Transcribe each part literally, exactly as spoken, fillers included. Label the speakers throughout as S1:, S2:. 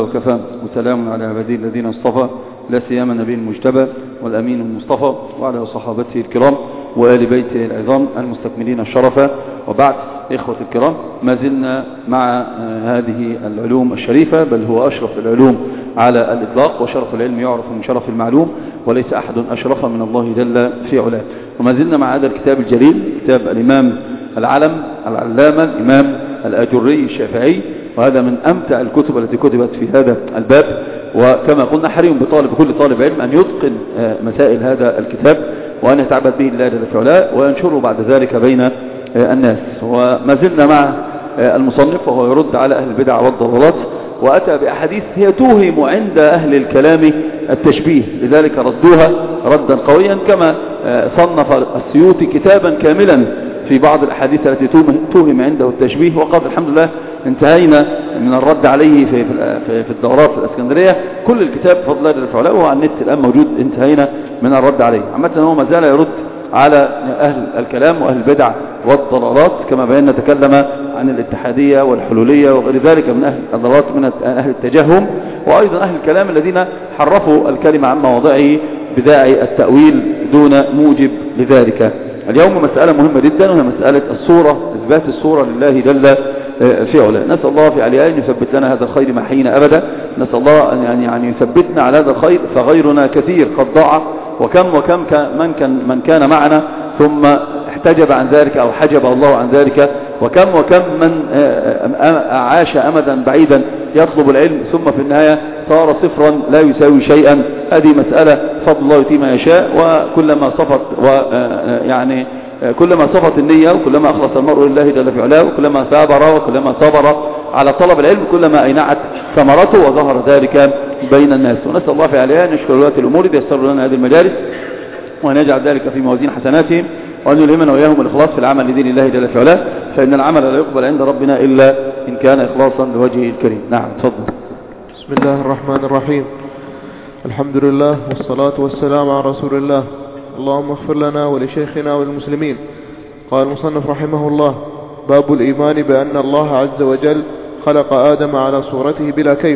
S1: وكفى وسلام على عباده الذين اصطفى لا سيما النبي المجتبى والأمين المصطفى وعلى صحابته الكرام وآل بيته العظام المستكملين الشرف. وبعد، إخوة الكرام، ما زلنا مع هذه العلوم الشريفة، بل هو أشرف العلوم على الإطلاق، وشرف العلم يعرف من شرف المعلوم، وليس أحد أشرف من الله جل في علاه. وما زلنا مع هذا الكتاب الجليل، كتاب الإمام العلم العلامة الإمام الآجري الشافعي، وهذا من أمتع الكتب التي كتبت في هذا الباب. وكما قلنا، حري بطالب بكل طالب علم أن يتقن مسائل هذا الكتاب وأن يتعبد به الله جل في علاه وينشره بعد ذلك بين الناس. وما زلنا مع المصنف وهو يرد على أهل البدع والضلالات، وأتى بأحاديث هي توهم عند أهل الكلام التشبيه، لذلك ردوها ردا قويا، كما صنف السيوطي كتابا كاملا في بعض الأحاديث التي توهم عنده التشبيه. وقد الحمد لله انتهينا من الرد عليه في في الدورات في الاسكندريه، كل الكتاب بفضل الله جل وعلا وهو على النت الان موجود، انتهينا من الرد عليه. عامه هو ما زال يرد على اهل الكلام واهل البدع والضلالات، كما بينا تكلم عن الاتحاديه والحلوليه وغير ذلك من اهل الضلالات، من اهل التجهم، وايضا اهل الكلام الذين حرفوا الكلمه عن مواضعه بداعي التاويل دون موجب لذلك. اليوم مسألة مهمة جدا، وهي مسألة الصورة، إثبات الصورة لله جل في علاه. نسأل الله في علياء أن يثبت لنا هذا الخير ما حين أبدا. نسأل الله أن يعني يعني يثبتنا على هذا الخير، فغيرنا كثير قد ضاع، وكم وكم من كان من كان معنا ثم احتجب عن ذلك أو حجب الله عن ذلك، وكم وكم من عاش أمدا بعيدا يطلب العلم ثم في النهاية صار صفرا لا يساوي شيئا. هذه مسألة فضل الله يؤتي ما يشاء، وكلما صفت ويعني كلما صفت النية وكلما أخلص المرء لله جل في علاه وكلما ثابر وكلما صبر على طلب العلم كلما أينعت ثمرته وظهر ذلك بين الناس. ونسأل الله في عليها أن يشكر ولاة الأمور ليسر لنا هذه المجالس، وأن يجعل ذلك في موازين حسناتهم، وأن يلهمنا وإياهم الإخلاص في العمل لدين الله جل في علاه، فإن العمل لا يقبل عند ربنا إلا إن كان إخلاصا لوجهه الكريم. نعم، تفضل.
S2: بسم الله الرحمن الرحيم. الحمد لله والصلاة والسلام على رسول الله. اللهم اغفر لنا ولشيخنا وللمسلمين. قال المصنف رحمه الله: باب الإيمان بأن الله عز وجل خلق آدم على صورته بلا كيف.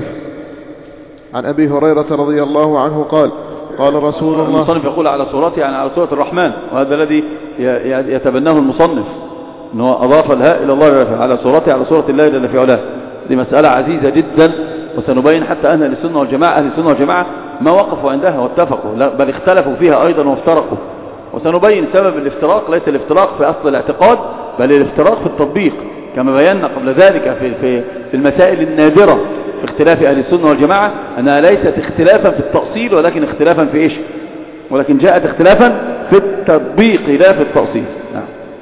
S2: عن أبي هريرة رضي الله عنه قال: قال رسول الله.
S1: المصنف يقول على صورته يعني على صورة الرحمن، وهذا الذي يتبناه المصنف، أنه أضاف لها إلى الله على صورته على صورة الله جل في علاه. دي مسألة عزيزة جدا، وسنبين حتى أهل السنة والجماعة أهل السنة والجماعة ما وقفوا عندها واتفقوا، بل اختلفوا فيها أيضا وافترقوا. وسنبين سبب الافتراق، ليس الافتراق في أصل الاعتقاد، بل الافتراق في التطبيق، كما بينا قبل ذلك في في في المسائل النادرة في اختلاف أهل السنة والجماعة، أنها ليست اختلافا في التأصيل ولكن اختلافا في إيش؟ ولكن جاءت اختلافا في التطبيق لا في التأصيل. نعم.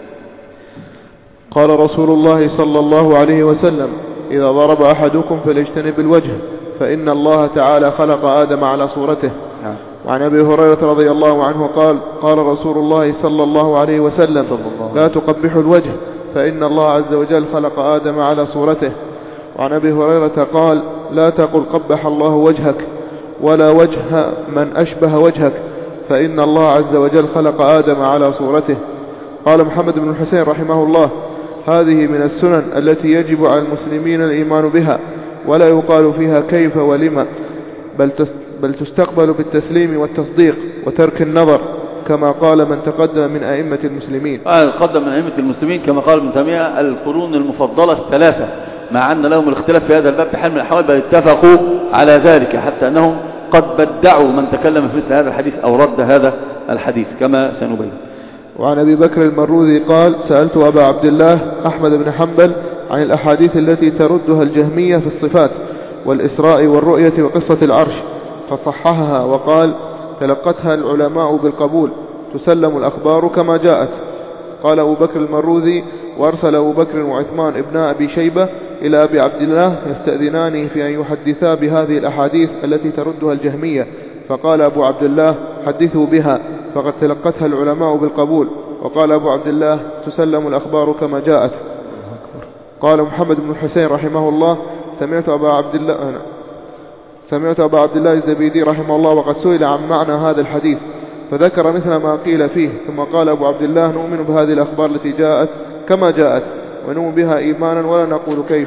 S2: قال رسول الله صلى الله عليه وسلم: إذا ضرب أحدكم فليجتنب الوجه، فإن الله تعالى خلق آدم على صورته. نعم. وعن أبي هريرة رضي الله عنه قال: قال رسول الله صلى الله عليه وسلم: لا تقبحوا الوجه، فإن الله عز وجل خلق آدم على صورته. وعن أبي هريرة قال: لا تقل قبح الله وجهك، ولا وجه من أشبه وجهك، فإن الله عز وجل خلق آدم على صورته. قال محمد بن الحسين رحمه الله: هذه من السنن التي يجب على المسلمين الإيمان بها، ولا يقال فيها كيف ولما، بل بل تستقبل بالتسليم والتصديق وترك النظر، كما قال من تقدم من أئمة المسلمين.
S1: آه قدم من أئمة المسلمين كما قال ابن تيمية: القرون المفضلة الثلاثة، مع أن لهم الاختلاف في هذا الباب بحال من الأحوال، بل اتفقوا على ذلك، حتى أنهم قد بدعوا من تكلم في مثل هذا الحديث أو رد هذا الحديث كما سنبين.
S2: وعن أبي بكر المروذي قال: سألت أبا عبد الله أحمد بن حنبل عن الأحاديث التي تردها الجهمية في الصفات والإسراء والرؤية وقصة العرش، فصححها وقال: تلقتها العلماء بالقبول، تسلم الأخبار كما جاءت. قال أبو بكر المروذي: وأرسل أبو بكر وعثمان ابن أبي شيبة إلى أبي عبد الله يستأذنانه في أن يحدثا بهذه الأحاديث التي تردها الجهمية، فقال أبو عبد الله: حدثوا بها، فقد تلقتها العلماء بالقبول. وقال أبو عبد الله: تسلم الأخبار كما جاءت. قال محمد بن الحسين رحمه الله: سمعت أبا عبد الله سمعت أبا عبد الله الزبيدي رحمه الله وقد سئل عن معنى هذا الحديث، فذكر مثل ما قيل فيه، ثم قال أبو عبد الله: نؤمن بهذه الأخبار التي جاءت كما جاءت، ونؤمن بها إيمانا ولا نقول كيف.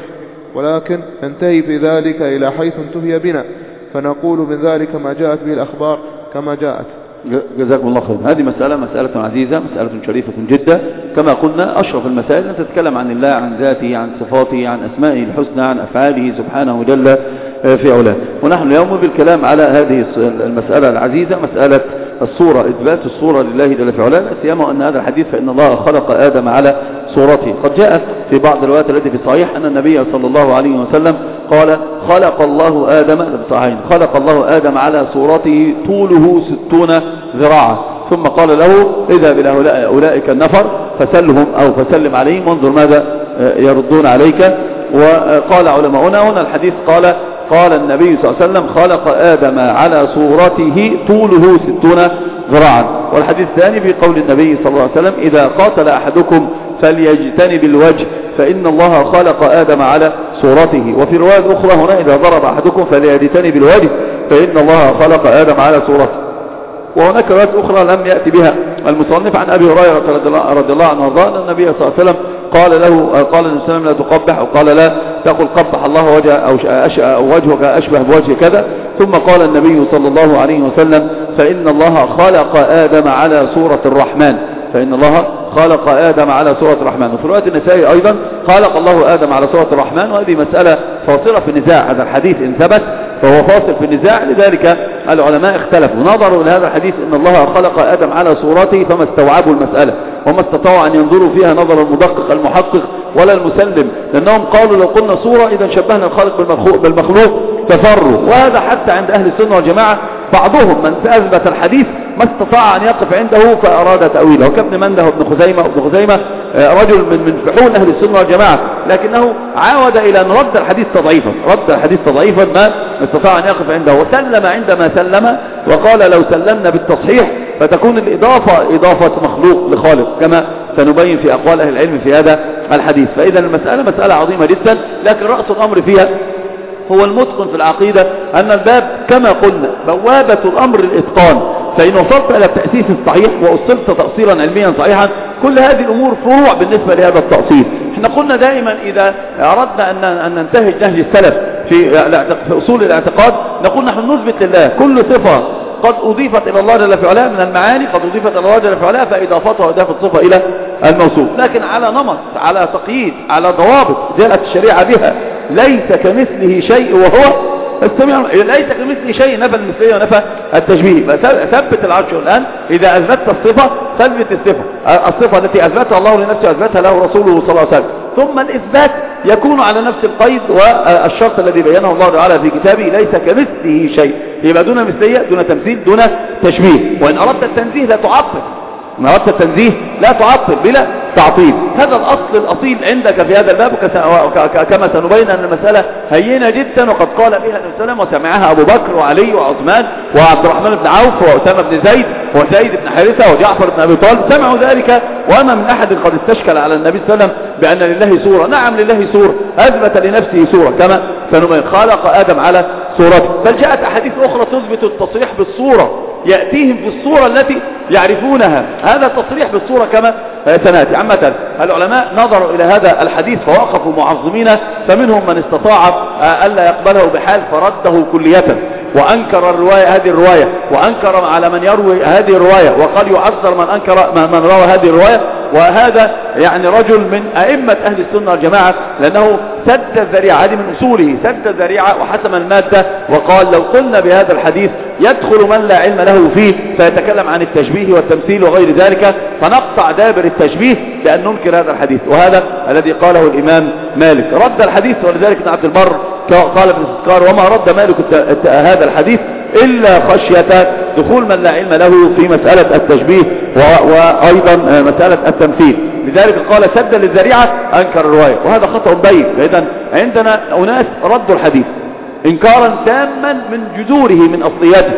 S2: ولكن ننتهي في ذلك إلى حيث انتهي بنا، فنقول من ذلك ما جاءت به الأخبار كما جاءت.
S1: جزاكم الله خير. هذه مسألة مسألة عزيزة، مسألة شريفة جدا. كما قلنا أشرف المسائل أن تتكلم عن الله، عن ذاته، عن صفاته، عن أسمائه الحسنى، عن أفعاله سبحانه جل في علاه. ونحن اليوم بالكلام على هذه المسألة العزيزة، مسألة الصورة، إثبات الصورة لله جل في علاه، سيما أن هذا الحديث فإن الله خلق آدم على صورته. قد جاء في بعض الروايات التي في الصحيح أن النبي صلى الله عليه وسلم قال خلق الله آدم بالصحيحين خلق الله آدم على صورته طوله ستون ذراعا، ثم قال له اذهب إلى أولئك النفر فسلهم أو فسلم عليهم وانظر ماذا يردون عليك. وقال علماؤنا هنا الحديث قال قال النبي صلى الله عليه وسلم خلق آدم على صورته طوله ستون ذراعا. والحديث الثاني في قول النبي صلى الله عليه وسلم إذا قاتل أحدكم فليجتنب الوجه فإن الله خلق آدم على صورته. وفي رواية أخرى هنا إذا ضرب أحدكم فليجتنب الوجه فإن الله خلق آدم على صورته. وهناك روايات أخرى لم يأتي بها المصنف عن أبي هريرة رضي الله عنه وارضاه أن النبي صلى الله عليه وسلم قال له قال النبي صلى الله عليه وسلم لا تقبح، وقال لا تقل قبح الله وجه أو وجهك أشبه بوجه كذا. ثم قال النبي صلى الله عليه وسلم فإن الله خلق آدم على صورة الرحمن فإن الله خلق آدم على صورة الرحمن. وفي رواية النسائي أيضا خلق الله آدم على صورة الرحمن. وهذه مسألة فاصلة في النزاع، هذا الحديث إن ثبت فهو فاصل في النزاع، لذلك العلماء اختلفوا نظروا إلى هذا الحديث إن الله خلق آدم على صورته فما استوعبوا المسألة وما استطاعوا أن ينظروا فيها نظر المدقق المحقق ولا المسلم، لأنهم قالوا لو قلنا صورة إذا شبهنا الخالق بالمخلوق تفروا. وهذا حتى عند أهل السنة والجماعة بعضهم من أثبت الحديث ما استطاع أن يقف عنده فأراد تأويله، وكابن منده وابن خزيمة وابن خزيمة رجل من من فحول أهل السنة والجماعة، لكنه عاود إلى أن رد الحديث تضعيفا رد الحديث تضعيفا ما استطاع أن يقف عنده، وسلم عندما سلم وقال لو سلمنا بالتصحيح فتكون الإضافة إضافة مخلوق لخالق كما سنبين في أقوال أهل العلم في هذا الحديث. فإذا المسألة مسألة عظيمة جدا، لكن رأس الأمر فيها هو المتقن في العقيدة أن الباب كما قلنا بوابة الأمر الإتقان، فإن وصلت إلى التأسيس الصحيح وأصلت تأصيلا علميا صحيحا كل هذه الأمور فروع بالنسبة لهذا التأصيل. احنا قلنا دائما إذا أردنا أن أن ننتهج نهج السلف في في أصول الاعتقاد نقول نحن نثبت لله كل صفة قد أضيفت إلى الله جل في علاه من المعاني قد أضيفت إلى الله جل في علاه فإضافتها إضافة صفة إلى الموصوف، لكن على نمط على تقييد على ضوابط جاءت الشريعة بها. ليس كمثله شيء وهو السميع، ليس كمثله شيء نفى المثلية ونفى التشبيه. ثبت العرش الآن إذا أثبتت الصفة ثبت الصفة الصفة التي أثبتها الله لنفسه أثبتها له رسوله صلى الله عليه وسلم، ثم الإثبات يكون على نفس القيد والشرط الذي بينه الله تعالى في كتابه ليس كمثله شيء، يبقى دون مثلية دون تمثيل دون تشبيه. وإن أردت التنزيه لا تعطل، إن أردت التنزيه لا تعطل بلا تعطيل. هذا الأصل الأصيل عندك في هذا الباب، كما سنبين أن المسألة هينة جدا وقد قال بها النبي صلى الله عليه وسلم وسمعها أبو بكر وعلي وعثمان وعبد الرحمن بن عوف وأسامة بن زيد وسعيد بن حارثة وجعفر بن أبي طالب، سمعوا ذلك وما من أحد قد استشكل على النبي صلى الله عليه وسلم بأن لله صورة. نعم لله صورة، أثبت لنفسه صورة كما سنبين خلق آدم على صورته، بل جاءت أحاديث أخرى تثبت التصريح بالصورة يأتيهم في الصورة التي يعرفونها، هذا التصريح بالصورة كما سنأتي. عامة العلماء نظروا إلى هذا الحديث فوقفوا معظمين، فمنهم من استطاع ألا يقبله بحال فرده كلية وأنكر الرواية هذه الرواية وأنكر على من يروي هذه الرواية وقال يعذر من أنكر من روى هذه الرواية. وهذا يعني رجل من أئمة أهل السنة والجماعة، لأنه سد الذريعة، هذه من أصوله سد الذريعة وحسم المادة، وقال لو قلنا بهذا الحديث يدخل من لا علم له فيه فيتكلم عن التشبيه والتمثيل وغير ذلك، فنقطع دابر التشبيه بأن ننكر هذا الحديث. وهذا الذي قاله الإمام مالك، رد الحديث، ولذلك ابن عبد البر قال ابن السكار وما رد مالك هذا الحديث إلا خشية دخول من لا علم له في مسألة التشبيه وأيضا مسألة التمثيل، لذلك قال سد للذريعة أنكر الرواية، وهذا خطأ بين. إذن عندنا أناس ردوا الحديث إنكارا تاما من جذوره من أصلياته،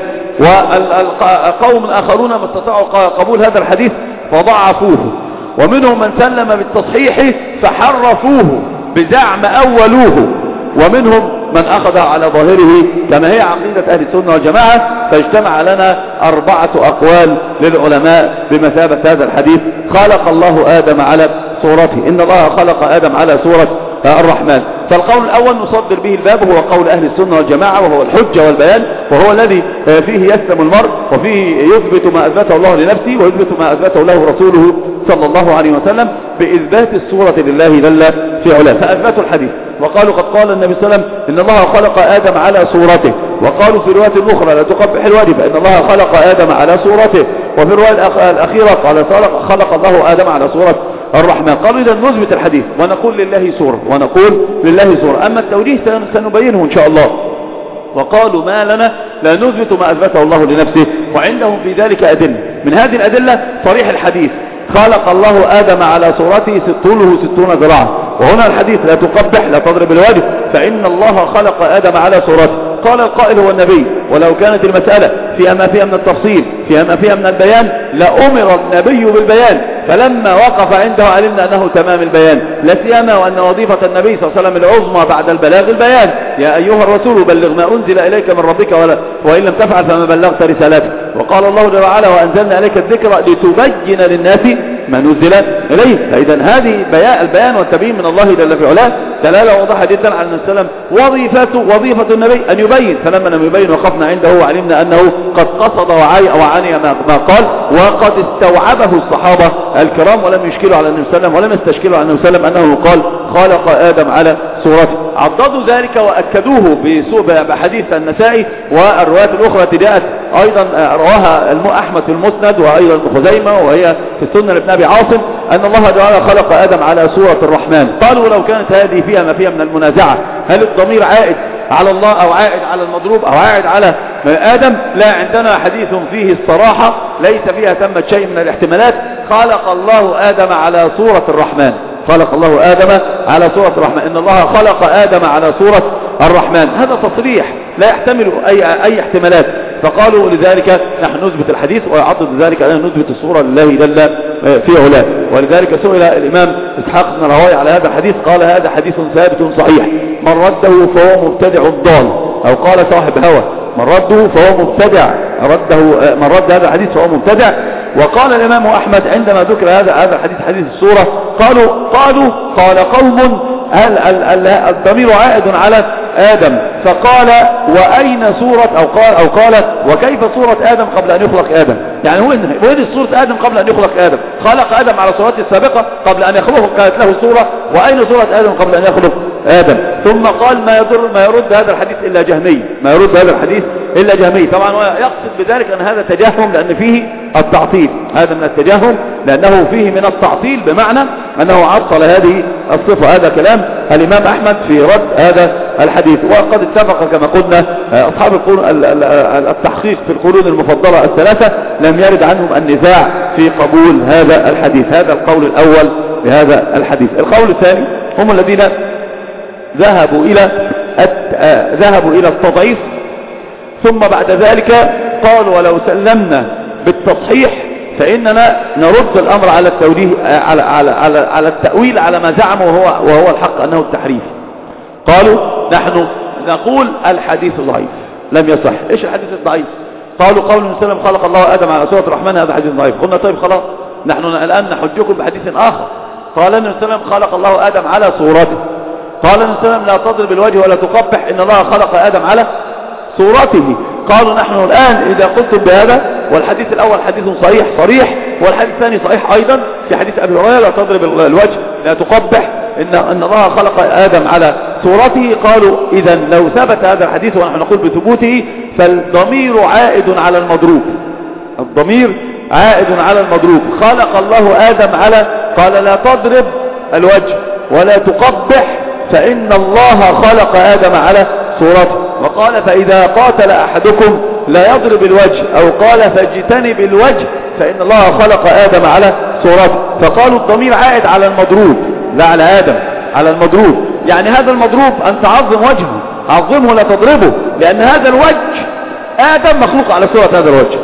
S1: والقوم الآخرون ما استطاعوا قبول هذا الحديث فضعفوه، ومنهم من سلم بالتصحيح فحرفوه بزعم أولوه، ومنهم من أخذ على ظاهره كما هي عقيدة أهل السنة والجماعة. فاجتمع لنا أربعة أقوال للعلماء بمثابة هذا الحديث خلق الله آدم على صورته، إن الله خلق آدم على صورة الرحمن. فالقول الأول نصدر به الباب هو قول أهل السنة والجماعة، وهو الحجة والبيان، وهو الذي فيه يسلم المرء، وفيه يثبت ما أثبته الله لنفسه ويثبت ما أثبته له رسوله صلى الله عليه وسلم بإثبات الصورة لله جل في علاه. فأثبتوا الحديث وقالوا قد قال النبي صلى الله عليه وسلم إن الله خلق آدم على صورته، وقالوا في رواية أخرى لا تقبح الوجه فإن الله خلق آدم على صورته، وفي الرواية الأخيرة قال خلق الله آدم على صورة الرحمن. قالوا إذا نثبت الحديث ونقول لله صورة ونقول لله صورة. أما التوجيه سنبينه إن شاء الله. وقالوا ما لنا لا نثبت ما أثبته الله لنفسه، وعندهم في ذلك أدلة. من هذه الأدلة صريح الحديث خلق الله آدم على صورته طوله ستون ذراعا، وهنا الحديث لا تقبح لا تضرب الوجه فإن الله خلق آدم على صورته. قال القائل هو النبي، ولو كانت المسألة فيها ما فيها من التفصيل فيها ما فيها من البيان لأمر النبي بالبيان، فلما وقف عنده علمنا أنه تمام البيان، لا سيما وأن وظيفة النبي صلى الله عليه وسلم العظمى بعد البلاغ البيان. يا أيها الرسول بلغ ما أنزل إليك من ربك ولا وإن لم تفعل فما بلغت رسالته. وقال الله جل وعلا وأنزلنا إليك الذكر لتبين للناس ما نزل إليه. فإذا هذه البيان والتبيين من الله جل في علاه دلالة واضحة جدا على أن السلام وظيفته وظيفة النبي أن يبين، فلما لم يبين وقفنا عنده وعلمنا أنه قد قصد وعني ما قال، وقد استوعبه الصحابة الكرام ولم يشكلوا على النبي صلى الله عليه وسلم ولم يستشكلوا على النبي صلى الله عليه وسلم أنه قال خلق آدم على صورته. عضدوا ذلك وأكدوه بحديث النسائي والروايات الأخرى جاءت أيضا رواها أحمد في المسند وأيضا ابن خزيمة وهي في السنة لابن أبي عاصم أن الله تعالى خلق آدم على صورة الرحمن. قالوا لو كانت هذه فيها ما فيها من المنازعة هل الضمير عائد على الله أو عائد على المضروب أو عائد على آدم؟ لا، عندنا حديث فيه الصراحة ليس فيها تمت شيء من الاحتمالات. خلق الله آدم على صورة الرحمن، خلق الله آدم على صورة الرحمن، إن الله خلق آدم على صورة الرحمن. هذا تصريح لا يحتمل أي, أي احتمالات. فقالوا لذلك نحن نثبت الحديث، ويعضد ذلك أن نثبت الصورة لله جل في علاه. ولذلك سئل الإمام إسحاق بن راهويه على هذا الحديث قال هذا حديث ثابت صحيح، من رده فهو مبتدع ضال، أو قال صاحب هوى من رده فهو مبتدع، رده من رد هذا الحديث فهو مبتدع. وقال الإمام أحمد عندما ذكر هذا هذا الحديث حديث الصورة قالوا قالوا قال قوم هل الضمير عائد على آدم، فقال وأين صورة أو قال أو قال وكيف صورة آدم قبل أن يخلق آدم؟ يعني هو وين صورة آدم قبل أن يخلق آدم؟ خلق آدم على صورته السابقة قبل أن يخلقه كانت له صورة، وأين صورة آدم قبل أن يخلق آدم؟ ثم قال ما يضر ما يرد هذا الحديث إلا جهمي، ما يرد هذا الحديث إلا جهمي. طبعا هو يقصد بذلك أن هذا تجاهم لأن فيه التعطيل، هذا من التجاهم لأنه فيه من التعطيل بمعنى أنه عطل هذه الصفة. هذا كلام الإمام أحمد في رد هذا الحديث. وقد اتفق كما قلنا أصحاب التحقيق في القرون المفضلة الثلاثة لم يرد عنهم النزاع في قبول هذا الحديث. هذا القول الأول بهذا الحديث. القول الثاني هم الذين ذهبوا إلى ذهبوا إلى التضعيف، ثم بعد ذلك قالوا ولو سلمنا بالتصحيح فإننا نرد الأمر على التوجيه على على على, على التأويل على ما زعموا وهو وهو الحق أنه التحريف. قالوا نحن نقول الحديث ضعيف لم يصح. إيش الحديث الضعيف؟ قالوا قول النبي صلى الله عليه وسلم خلق الله آدم على صورة الرحمن هذا حديث ضعيف. قلنا طيب خلاص نحن الآن نحجكم بحديث آخر. قال النبي صلى الله عليه وسلم خلق الله آدم على صورته. قال النبي صلى الله عليه وسلم لا تضرب الوجه ولا تقبح إن الله خلق آدم على صورته. قالوا نحن الآن إذا قلتم بهذا والحديث الأول حديث صحيح صريح والحديث الثاني صحيح أيضا في حديث أبي هريرة لا تضرب الوجه لا تقبح إن, إن الله خلق آدم على صورته. قالوا إذا لو ثبت هذا الحديث ونحن نقول بثبوته فالضمير عائد على المضروب، الضمير عائد على المضروب. خلق الله آدم على قال لا تضرب الوجه ولا تقبح فإن الله خلق آدم على صورته. وقال فإذا قاتل أحدكم لا يضرب الوجه أو قال فاجتنب الوجه فإن الله خلق آدم على صورته. فقالوا الضمير عائد على المضروب لا على آدم، على المضروب. يعني هذا المضروب أن تعظم وجهه، عظمه لا تضربه، لأن هذا الوجه آدم مخلوق على صورة هذا الوجه.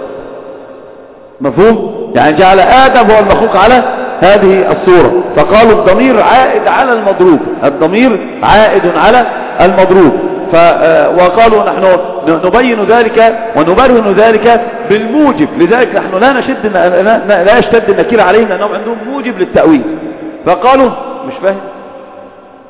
S1: مفهوم؟ يعني جعل آدم هو المخلوق على هذه الصورة. فقالوا الضمير عائد على المضروب، الضمير عائد على المضروب. ف... وقالوا نحن نبين ذلك ونبرهن ذلك بالموجب. لذلك نحن لا نشد لا يشتد النكير عليهم لأنهم عندهم موجب للتأويل. فقالوا مش فاهم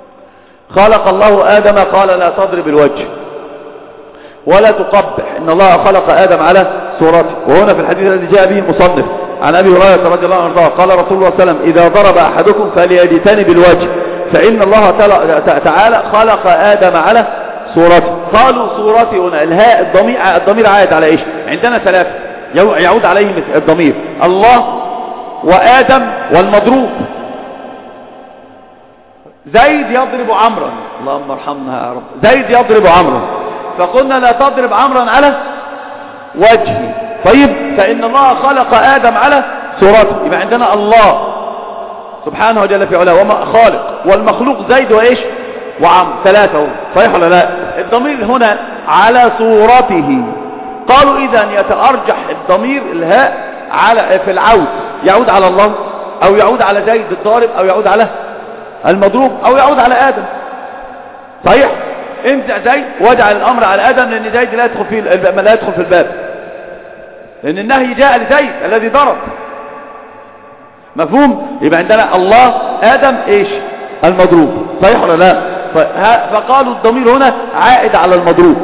S1: خلق الله آدم قال لا تضرب الوجه ولا تقبح، إن الله خلق آدم على صورته. وهنا في الحديث الذي جاء به المصنف عن أبي هريرة رضي الله عنه قال رسول الله صلى الله عليه وسلم إذا ضرب أحدكم فليجتنب الوجه فإن الله تعالى خلق آدم على صورته. قالوا صورته هنا الهاء الضمير, الضمير عائد على إيش؟ عندنا ثلاثة يعود عليهم الضمير، الله وآدم والمضروب. زيد يضرب عمرا، اللهم ارحمنا يا رب، زيد يضرب عمرا، فقلنا لا تضرب عمرا على وجهه. طيب فإن الله خلق آدم على صورته، يبقى عندنا الله سبحانه وجل في علاه وما خالق، والمخلوق زيد وإيش وعمر، ثلاثة. صحيح ولا لا؟ الضمير هنا على صورته. قالوا إذا يتأرجح الضمير الهاء على في العود، يعود على الله أو يعود على زيد الضارب أو يعود على المضروب أو يعود على آدم. صحيح؟ انزع زيد واجعل الأمر على آدم، لأن زيد لا يدخل في لا يدخل في الباب، لأن النهي جاء لزيد الذي ضرب. مفهوم؟ يبقى عندنا الله آدم إيش المضروب. صحيح ولا لا؟ فقالوا الضمير هنا عائد على المضروب،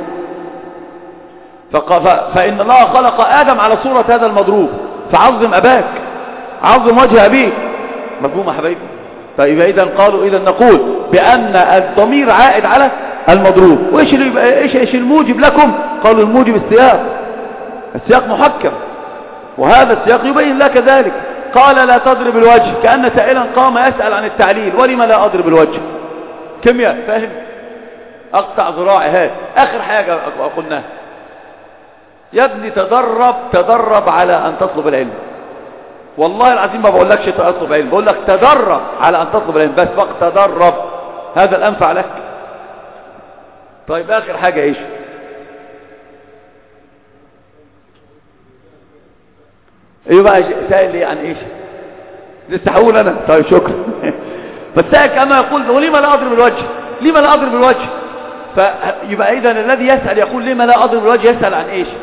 S1: فإن الله خلق آدم على صورة هذا المضروب، فعظم أباك، عظم وجه أبيك. مفهوم يا حبايبي؟ طيب إذا قالوا إذا نقول بأن الضمير عائد على المضروب. وإيش إيش إيش الموجب لكم؟ قالوا الموجب السياق، السياق محكم، وهذا السياق يبين لك ذلك. قال لا تضرب الوجه، كأن سائلا قام يسأل عن التعليل، ولما لا أضرب الوجه؟ كيمياء، فاهم؟ أقطع ذراعي. هذا آخر حاجة قلناها. يا ابني تدرب تدرب على أن تطلب العلم. والله العظيم ما بقول لكش تطلب علم، بقول لك تدرب على أن تطلب العلم، بس فقط تدرب، هذا الأنفع لك. طيب آخر حاجة إيش؟ ايه بقى سائل لي عن ايش؟ لسه هقول انا. طيب شكرا. بس سائل كما يقول ولما لا اضرب الوجه؟ لما لا اضرب الوجه؟ فيبقى اذا الذي يسأل يقول لما لا اضرب الوجه يسأل عن ايش؟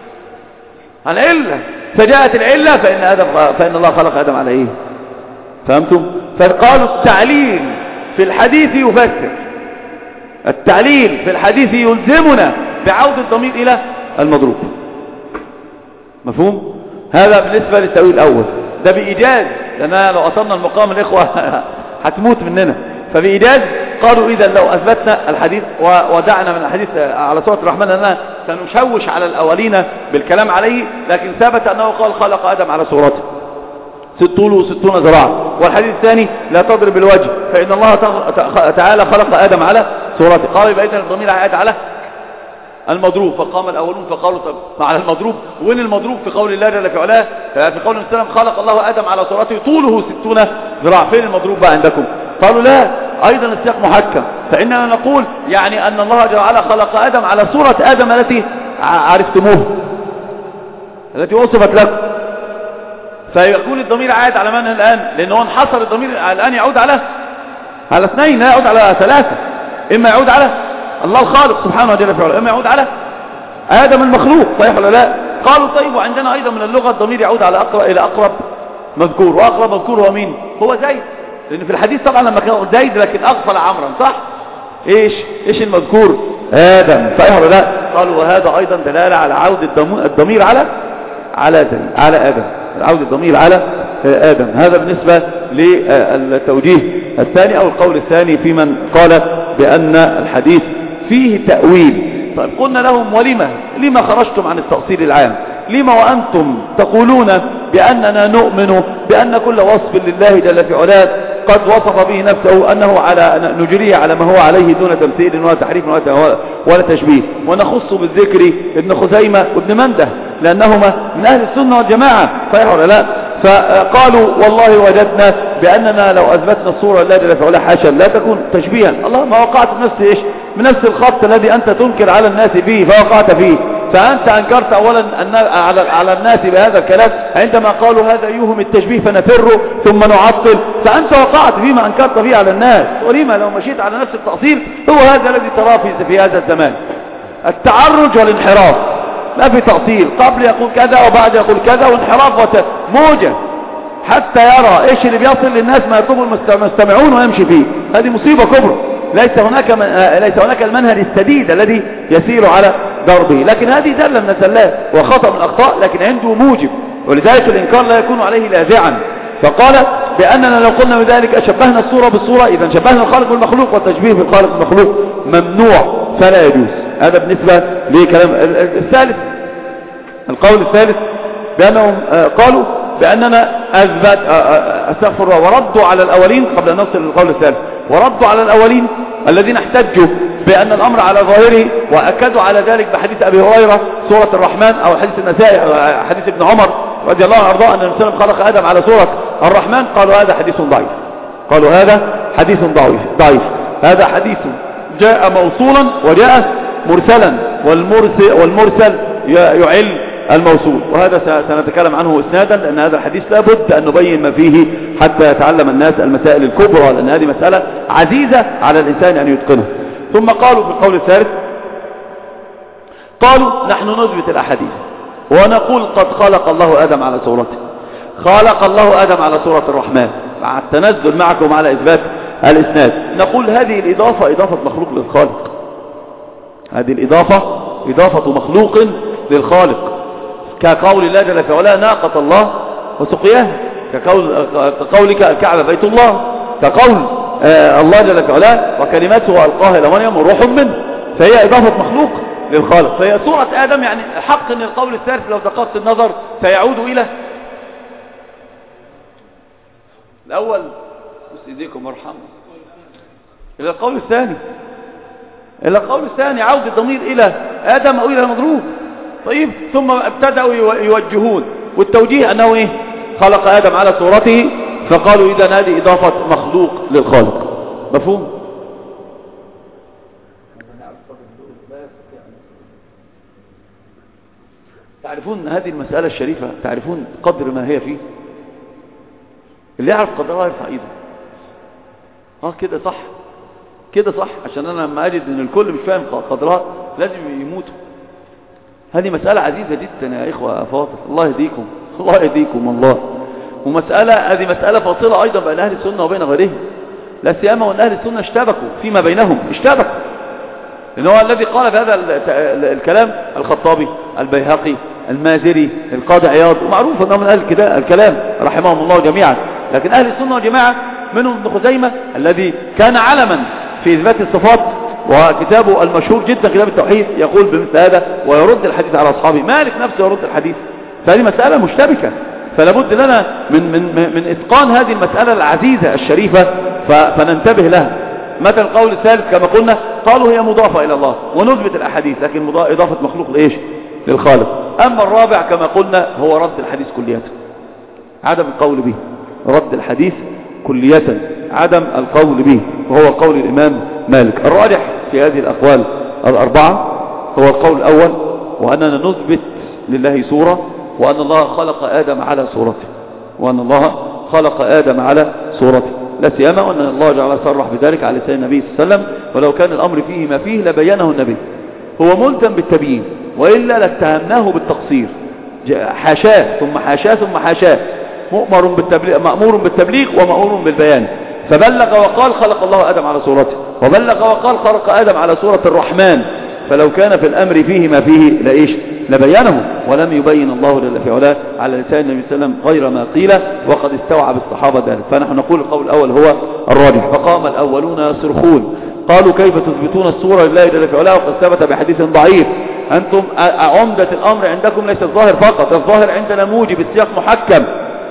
S1: عن علة. فجاءت العلة فإن آدم فإن الله خلق آدم على ايه؟ فهمتم؟ فقالوا التعليل في الحديث يفسر، التعليل في الحديث يلزمنا بعودة الضمير إلى المضروب. مفهوم؟ هذا بالنسبة للتأويل الأول، ده بإيجاز، لأننا لو أصلنا المقام الإخوة هتموت مننا. فبإيجاز قالوا إذا لو أثبتنا الحديث ودعنا من الحديث على سورة الرحمن أننا سنشوش على الأولين بالكلام عليه، لكن ثبت أنه قال خلق آدم على صورته طوله وستون ذراعا. والحديث الثاني لا تضرب الوجه فإن الله تعالى خلق آدم على صورته. قالوا يبقى إذن الضمير عائد على المضروب. فقام الأولون فقالوا طب على المضروب، وين المضروب في قول الله جل في علاه؟ في قول السلام خلق الله آدم على صورته طوله ستون ذراع، فين المضروب بقى عندكم؟ قالوا لا، أيضا السياق محكم. فإننا نقول يعني أن الله جل وعلا خلق آدم على صورة آدم التي عرفتموه، التي وصفت لكم. فيكون الضمير عائد على من الآن؟ لأنه انحصر الضمير الآن يعود على على اثنين، لا يعود على ثلاثة. إما يعود على الله الخالق سبحانه وتعالى، إما يعود على آدم المخلوق. صحيح ولا لا؟ قالوا طيب وعندنا أيضا من اللغة الضمير يعود على أقرب إلى أقرب مذكور، وأقرب مذكور هو مين؟ هو زيد، لأن في الحديث طبعا لما كان زيد لكن أغفل عمرا، صح؟ إيش إيش المذكور؟ آدم. صحيح ولا لا؟ قالوا وهذا أيضا دلالة على عودة الضمير على على زيد على آدم، عودة الضمير على آدم. هذا بالنسبة للتوجيه الثاني أو القول الثاني في من قال بأن الحديث فيه تأويل. طيب قلنا لهم ولما لما خرجتم عن التأصيل العام؟ لما وأنتم تقولون بأننا نؤمن بأن كل وصف لله جل في علاه قد وصف به نفسه أنه على نجريه على ما هو عليه دون تمثيل ولا تحريف ولا تشبيه، ونخص بالذكر ابن خزيمة وابن منده لأنهما من أهل السنة والجماعة. صحيح ولا لا؟ فقالوا والله وجدنا بأننا لو أثبتنا الصورة لله جل في علاه حاشا لا تكون تشبيها. الله ما وقعت بنفس إيش؟ بنفس الخط الذي أنت تنكر على الناس به فوقعت فيه. فأنت أنكرت أولا على على الناس بهذا الكلام عندما قالوا هذا يوهم التشبيه فنفره ثم نعطل، فأنت وقعت فيما أنكرت فيه على الناس. ولما لو مشيت على نفس التأصيل هو هذا الذي تراه في, في هذا الزمان، التعرج والانحراف. ما في تأصيل، قبل يقول كذا وبعد يقول كذا، وانحراف موجة حتى يرى ايش اللي بيصل للناس ما يطلب المستمعون ويمشي فيه. هذه مصيبة كبرى. ليس هناك من ليس هناك المنهج السديد الذي يسير على ضربه، لكن هذه دلة من الزلات وخطأ من الأخطاء، لكن عنده موجب، ولذلك الإنكار لا يكون عليه لاذعا. فقال بأننا لو قلنا بذلك أشبهنا الصورة بالصورة، إذا شبهنا الخالق بالمخلوق، والتشبيه بالخالق بالمخلوق ممنوع فلا يجوز. هذا بالنسبة لكلام. الثالث، القول الثالث بأنهم قالوا بأننا أثبت أستغفر الله وردوا على الأولين قبل أن نصل للقول الثالث، وردوا على الأولين الذين احتجوا بأن الأمر على ظاهره، وأكدوا على ذلك بحديث أبي هريرة سورة الرحمن، أو حديث النسائي حديث ابن عمر رضي الله عنه وارضاه أن النبي صلى الله عليه وسلم خلق آدم على سورة الرحمن. قالوا هذا حديث ضعيف، قالوا هذا حديث ضعيف ضعيف هذا حديث جاء موصولا وجاء مرسلا، والمرسل, والمرسل يعل الموصول، وهذا سنتكلم عنه اسنادا، لأن هذا الحديث لابد أن نبين ما فيه حتى يتعلم الناس المسائل الكبرى، لأن هذه مسألة عزيزة على الإنسان أن يتقنها. ثم قالوا في القول الثالث، قالوا نحن نثبت الأحاديث ونقول قد خلق الله آدم على صورته، خلق الله آدم على صورة الرحمن، مع التنزل معكم على إثبات الإسناد. نقول هذه الإضافة إضافة مخلوق للخالق، هذه الإضافة إضافة مخلوق للخالق، كقول الله جل في علاه ناقة الله وسقياها، كقول كقولك الكعبة بيت الله، كقول آه الله جل في علاه وكلماته ألقاها إلى مريم وروح منه، فهي إضافة مخلوق للخالق. فهي صورة آدم، يعني حق أن القول الثالث لو دققت النظر سيعود إلى الأول، بس إيديكم ارحموا، إلى القول الثاني، إلى القول الثاني عود الضمير إلى آدم أو إلى المضروب. طيب، ثم ابتدأوا يوجهون، والتوجيه أنه إيه؟ خلق آدم على صورته، فقالوا إذن هذه إضافة مخلوق للخالق. مفهوم؟ تعرفون هذه المسألة الشريفة، تعرفون قدر ما هي فيه؟ اللي يعرف قدرها يرفع ايده. اه كده صح، كده صح، عشان انا لما اجد ان الكل مش فاهم قدرها لازم يموتوا. هذه مسألة عزيزة جدا يا إخوة أفاضل، الله يهديكم، الله يهديكم الله. ومسألة هذه مسألة فاصلة أيضا بين أهل السنة وبين غيرهم، لا سيما وأن أهل السنة اشتبكوا فيما بينهم، اشتبكوا، لأن هو الذي قال بهذا الكلام الخطابي، البيهقي، المازري، القاضي عياض، ومعروف أنهم من أهل الكلام رحمهم الله جميعا. لكن أهل السنة والجماعة منهم ابن خزيمة الذي كان علما في إثبات الصفات، وكتابه المشهور جدا كتاب التوحيد يقول بمثل هذا ويرد الحديث على أصحابه. مالك نفسه يرد الحديث، فهذه مسألة مشتبكة، فلابد لنا من, من, من إتقان هذه المسألة العزيزة الشريفة فننتبه لها. مثل القول الثالث كما قلنا قالوا هي مضافة إلى الله ونثبت الأحاديث، لكن إضافة مخلوق لإيش؟ للخالق. أما الرابع كما قلنا هو رد الحديث كلية، عدم القول به، رد الحديث كلية، عدم القول به، وهو قول الإمام مالك. الراجح في هذه الأقوال الأربعة هو القول الأول، وأننا نثبت لله صورة، وأن الله خلق آدم على صورته، وأن الله خلق آدم على صورته، لا سيما وأن الله جعل صرح بذلك على لسان النبي صلى الله عليه وسلم، ولو كان الأمر فيه ما فيه لبينه النبي. هو ملزم بالتبيين، وإلا لاتهمناه بالتقصير، حاشاه ثم حاشاه ثم حاشاه، مؤمر بالتبليغ، مأمور بالتبليغ ومأمور بالبيان. فبلغ وقال خلق الله آدم على صورته، وبلغ وقال خلق آدم على صورة الرحمن، فلو كان في الأمر فيه ما فيه لإيش؟ لبينه، ولم يبين الله جل في علاه على لسان النبي صلى الله عليه وسلم غير ما قيل، وقد استوعب الصحابة ذلك. فنحن نقول القول الأول هو الراجح. فقام الأولون يصرخون قالوا كيف تثبتون الصورة لله جل في علاه وقد ثبت بحديث ضعيف؟ أنتم عمدة الأمر عندكم ليس الظاهر فقط، الظاهر عندنا موجب، السياق محكم،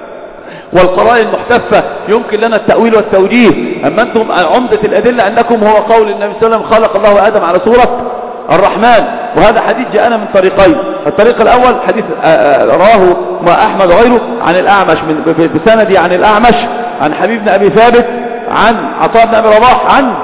S1: والقرائن المحتفة يمكن لنا التأويل والتوجيه. أما أنتم عمدة الأدلة عندكم هو قول النبي صلى الله عليه وسلم خلق الله آدم على صورة الرحمن، وهذا حديث جاءنا من طريقين. الطريق الأول حديث راه ما أحمد غيره عن الأعمش بسندي عن الأعمش عن حبيب بن أبي ثابت عن عطاء بن أبي رباح عن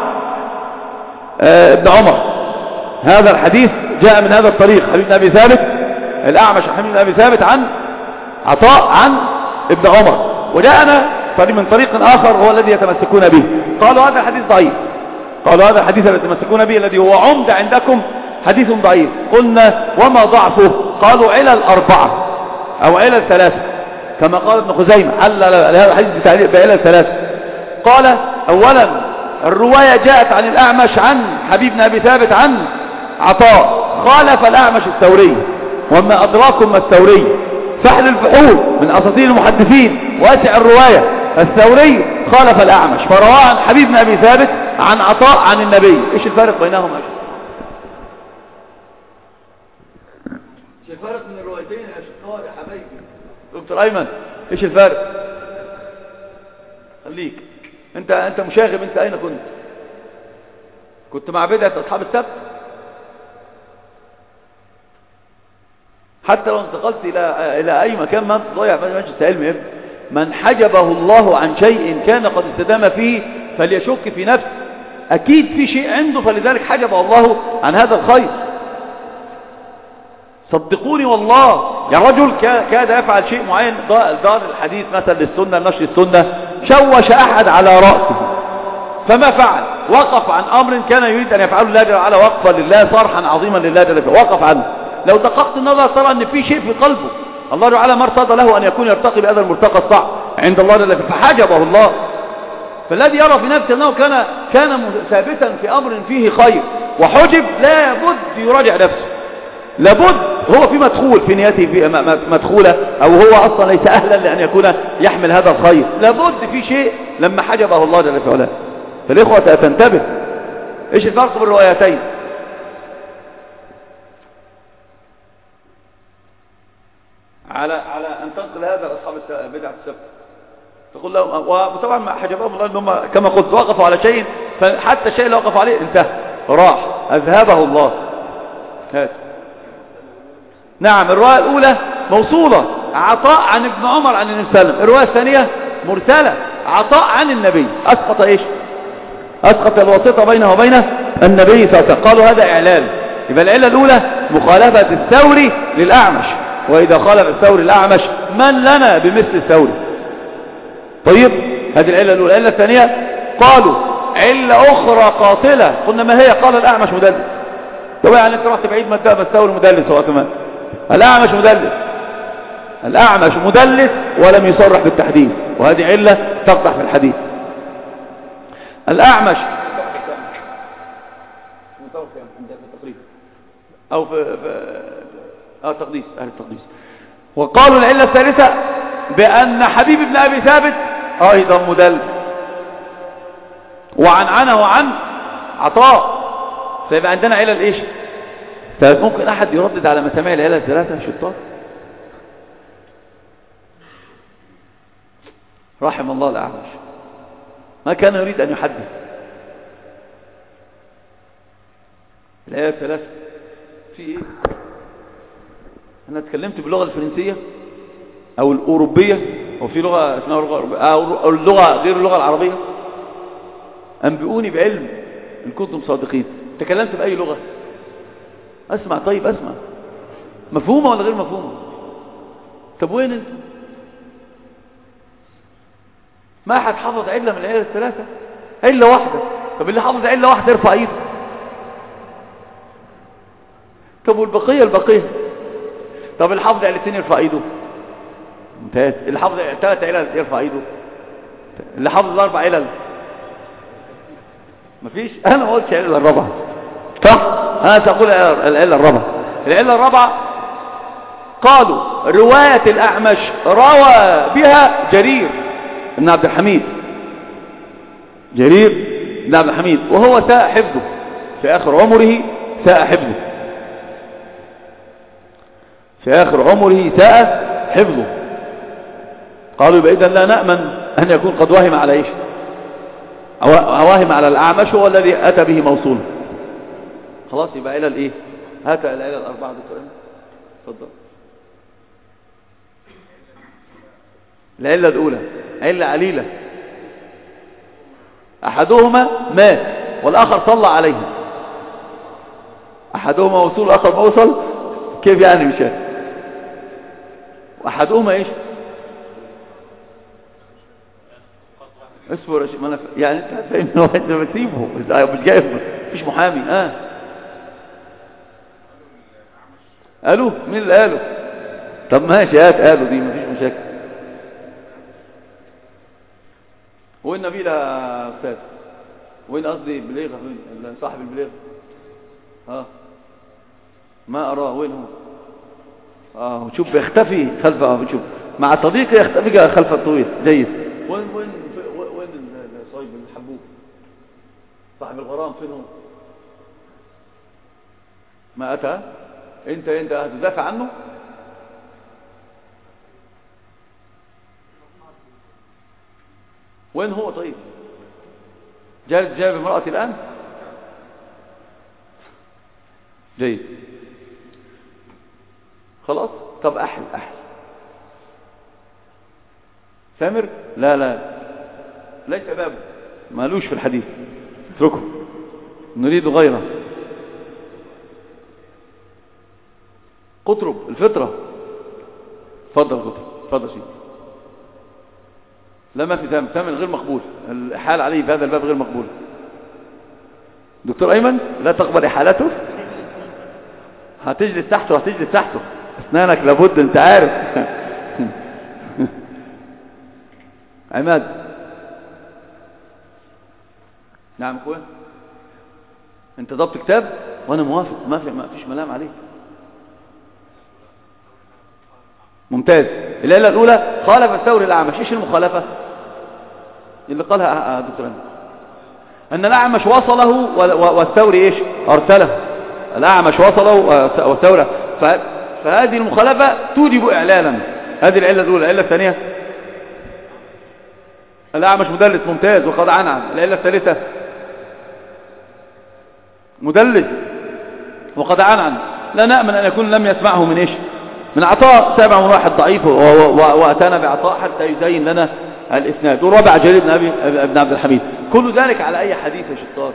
S1: ابن عمر. هذا الحديث جاء من هذا الطريق، حبيب بن أبي ثابت الأعمش عن حبيب بن أبي ثابت عن عطاء عن ابن عمر. وجاءنا من طريق آخر هو الذي يتمسكون به، قالوا هذا حديث ضعيف، قالوا هذا الحديث الذي يتمسكون به الذي هو عمدة عندكم حديث ضعيف. قلنا وما ضعفه؟ قالوا علل أربعة أو علل ثلاثة، كما قال ابن خزيمة علل هذا الحديث بعلل ثلاثة. قال أولا الرواية جاءت عن الأعمش عن حبيب بن أبي ثابت عن عطاء، خالف الأعمش الثوري، وما أدراكم ما الثوري، فحل الفحول من أساطير المحدثين واسع الرواية، الثوري خالف الأعمش فرواه عن حبيب بن أبي ثابت عن عطاء عن النبي. إيش الفرق بينهما؟ إيش الفرق من الروايتين يا شطار يا حبايبي؟ دكتور أيمن إيش الفرق؟ خليك أنت أنت مشاغب. أنت أين كنت؟ كنت مع بدعة أصحاب السبت؟ حتى لو انتقلت إلى إلى أي مكان ما تضيع في مجلس علم يا ابني. من حجبه الله عن شيء كان قد استدام فيه فليشك في نفسه، أكيد في شيء عنده فلذلك حجبه الله عن هذا الخير. صدقوني والله يا رجل كاد يفعل شيء معين، دار الحديث مثلا للسنة نشر السنة شوش أحد على رأسه فما فعل، وقف عن أمر كان يريد أن يفعله الله جل وعلا وقفا لله صرحا عظيما لله جل وعلا، وقف عنه. لو دققت النظر ترى أن في شيء في قلبه الله تعالى ما ارتضى له أن يكون يرتقي بهذا المرتقى الصعب عند الله جل وعلا فحجبه الله. فالذي يرى في نفسه أنه كان كان ثابتا في أمر فيه خير وحجب لا بد يراجع نفسه، لابد هو في مدخول في نيته في مدخولة أو هو أصلا ليس أهلا لأن يكون يحمل هذا الخير، لابد في شيء لما حجبه الله جل وعلا. فالإخوة تنتبه. إيش الفرق بين الروايتين؟ على على أن تنقل هذا لأصحاب بدعة السبت تقول لهم، وطبعا ما حجبهم الله أنهم كما قلت وقفوا على شيء فحتى الشيء اللي وقفوا عليه انتهى راح أذهبه الله. هات. نعم الرواية الأولى موصولة عطاء عن ابن عمر عن النبي صلى الله عليه وسلم، الرواية الثانية مرسلة عطاء عن النبي، أسقط إيش؟ أسقط الواسطة بينه وبين النبي صلى الله عليه وسلم، قالوا هذا إعلال. يبقى العلة الأولى مخالفة الثوري للأعمش، وإذا خالف الثوري الأعمش من لنا بمثل الثوري. طيب هذه العلة الأولى. العلة الثانية قالوا علة أخرى قاتلة، قلنا ما هي؟ قال الأعمش مدلس. طبعا يعني أنت رحت بعيد ما الثوري مدلس هو كمان. الأعمش مدلس، الأعمش مدلس ولم يصرح بالتحديث، وهذه علة تقدح في الحديث. الأعمش أو في, في أو تقديس أهل التقديس. وقالوا العلة الثالثة بأن حبيب بن أبي ثابت أيضا مدلس وعن عنه وعن عطاء. فيبقى عندنا علل إيش؟ ممكن أحد يردد على مسامع العلل الثلاثة شطار؟ رحم الله الأعمش ما كان يريد أن يحدث. العلل الثلاثة في إيه؟ أنا اتكلمت باللغة الفرنسية أو الأوروبية أو في لغة اسمها لغة أوروبية أو اللغة غير اللغة العربية، أنبئوني بعلم إن كنتم صادقين. تكلمت بأي لغة؟ أسمع. طيب أسمع، مفهومة ولا غير مفهومة؟ طب وين أنت؟ ما أحد حفظ علة من العلة الثلاثة، علة واحدة. طب اللي حفظ علة واحدة يرفع ايده. طب والبقية البقية؟ طب اللي حفظ علتين يرفع ايده. ممتاز. اللي حفظ ثلاث علل يرفع ايده. اللي حفظ اربع علل مفيش. انا ما قلتش العله الرابعه صح، انا ساقول العله الرابعه. العله الرابعه قالوا روايه الاعمش روى بها جرير بن عبد الحميد، جرير بن عبد الحميد، وهو ساء حفظه في اخر عمره، ساء حفظه في اخر عمره ساء حفظه. قالوا يبقى اذا لا نأمن ان يكون قد وهم على ايش؟ واهم على الأعمش هو الذي أتى به موصول. خلاص يبقى إلى الإيه؟ هات إلى الأربعة دكتور. تفضل. العلة الأولى علة عليلة، أحدهما مات والآخر صلى عليه. أحدهما موصول والآخر موصل. كيف يعني مش هذا؟ وأحدهما إيش؟ اصبر ما انا يعني انت فاهم هو انت بتسيبه مش جاي مفيش محامي. اه قالوا مين اللي قالوا؟ طب ماشي هات قالوا دي مفيش مشاكل. هو النبي يا استاذ وين قصدي بليغ صاحب البليغ؟ ها ما أراه وين هو؟ اه وشوف بيختفي خلف اه بتشوف مع صديقي يختفي خلف الطويل. جيد. وين وين وين صايب الحبوب صاحب الغرام فين هو؟ ما أتى. انت انت هتدافع عنه؟ وين هو طيب؟ جاب جاب امرأتي الآن. جيد خلاص. طب أحل أحل سامر لا لا ليس باب مالوش في الحديث اتركه نريد غيره. قطرب الفطرة. اتفضل قطرب اتفضل شيء. لا ما في ثامن ثامن غير مقبول. الإحالة عليه في هذا الباب غير مقبول. دكتور أيمن لا تقبل إحالته. هتجلس تحته هتجلس تحته اسنانك لابد انت عارف. عماد. نعم اخويا انت ضبط كتاب وانا موافق ما في ما فيش ملام عليه. ممتاز. العله الاولى خالف الثوري الاعمش. ايش المخالفه اللي قالها دكتور أيمن؟ ان الاعمش وصله والثوري ايش ارسله. الاعمش وصله والثوري فهذه المخالفة توجب إعلانا. هذه العلة الأولى. العلة الثانية الأعمش مدلس. ممتاز وقد عنعن. العلة الثالثة مدلس وقد عنعن. لا نأمن أن يكون لم يسمعه من إيش من عطاء. سابع من واحد ضعيف وأتانا بعطاء حتى يزين لنا الإسناد. والرابع جرير بن أبي ابن عبد الحميد. كل ذلك على أي حديث يا شطار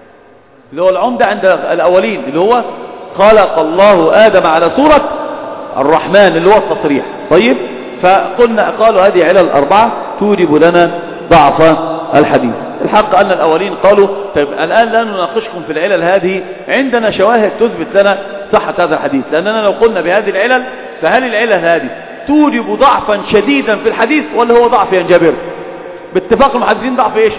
S1: اللي هو العمدة عند الأولين اللي هو خلق الله آدم على صورة الرحمن اللي هو التصريح. طيب فقلنا قالوا هذه علل الأربعة توجب لنا ضعف الحديث. الحق أن الأولين قالوا طيب الآن لا نناقشكم في العلل هذه عندنا شواهد تثبت لنا صحة هذا الحديث. لأننا لو قلنا بهذه العلل فهل العلل هذه توجب ضعفا شديدا في الحديث ولا هو ضعف ينجبر؟ باتفاق المحدثين ضعف ايش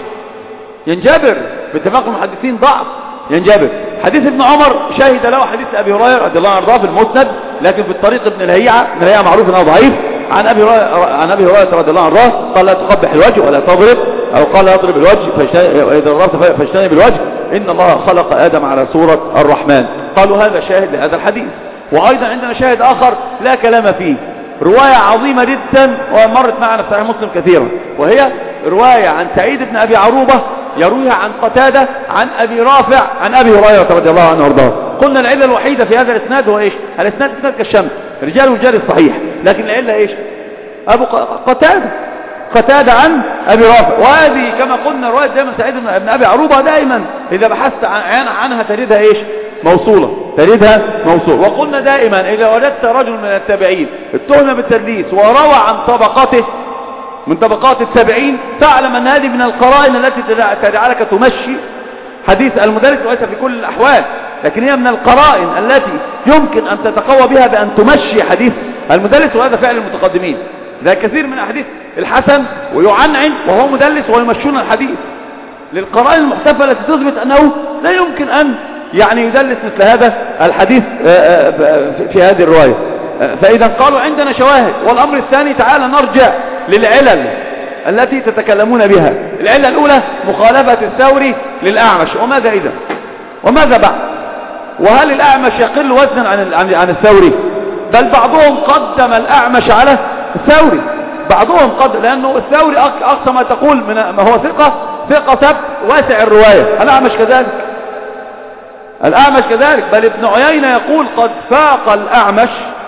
S1: ينجبر. باتفاق المحدثين ضعف ينجبر. حديث ابن عمر شاهد له حديث أبي هريرة رضي الله عنه في المسند لكن في الطريق ابن الهيعة. ابن الهيعة معروف انه ضعيف. عن أبي هريرة عن أبي هريرة رضي الله عنه قال لا تقبح الوجه ولا تضرب أو قال لا تضرب الوجه فإذا ضربت فاجتنب الوجه إن الله خلق آدم على صورة الرحمن. قالوا هذا شاهد لهذا الحديث. وأيضا عندنا شاهد آخر لا كلام فيه رواية عظيمة جدا ومرت معنا في صحيح مسلم كثيرا وهي رواية عن سعيد بن أبي عروبة يرويها عن قتادة عن أبي رافع عن أبي هريرة رضي الله عنه وارضاه. قلنا العلة الوحيدة في هذا الاسناد هو إيش؟ الاسناد اسناد كالشمس رجال رجال الصحيح لكن العلة إيش؟ أبو قتادة قتادة عن أبي رافع. وهذه كما قلنا رواية دائما سعيد بن أبي عروبة دائما إذا بحثت عن عنها تجدها إيش؟ موصولة تجدها موصولة. وقلنا دائما إذا وجدت رجل من التابعين اتهم بالتدليس وروى عن طبقاته من طبقات التابعين تعلم أن هذه من القرائن التي تجعلك تمشي حديث المدلس وليس في كل الأحوال لكن هي من القرائن التي يمكن أن تتقوى بها بأن تمشي حديث المدلس وهذا فعل المتقدمين. ذا كثير من أحاديث الحسن ويعنعن وهو مدلس ويمشون الحديث للقرائن المحتفلة التي تثبت أنه لا يمكن أن يعني يدلس مثل هذا الحديث في هذه الرواية. فإذا قالوا عندنا شواهد. والأمر الثاني تعالى نرجع للعلل التي تتكلمون بها. العلة الأولى مخالفة الثوري للأعمش. وماذا إذا وماذا بعد؟ وهل الأعمش يقل وزنا عن عن عن الثوري؟ بل بعضهم قدم الأعمش على الثوري. بعضهم قد لأنه الثوري أقصى ما تقول من ما هو ثقة ثقة ثبت واسع الرواية. الأعمش كذلك الأعمش كذلك بل ابن عيينة يقول قد فاق الأعمش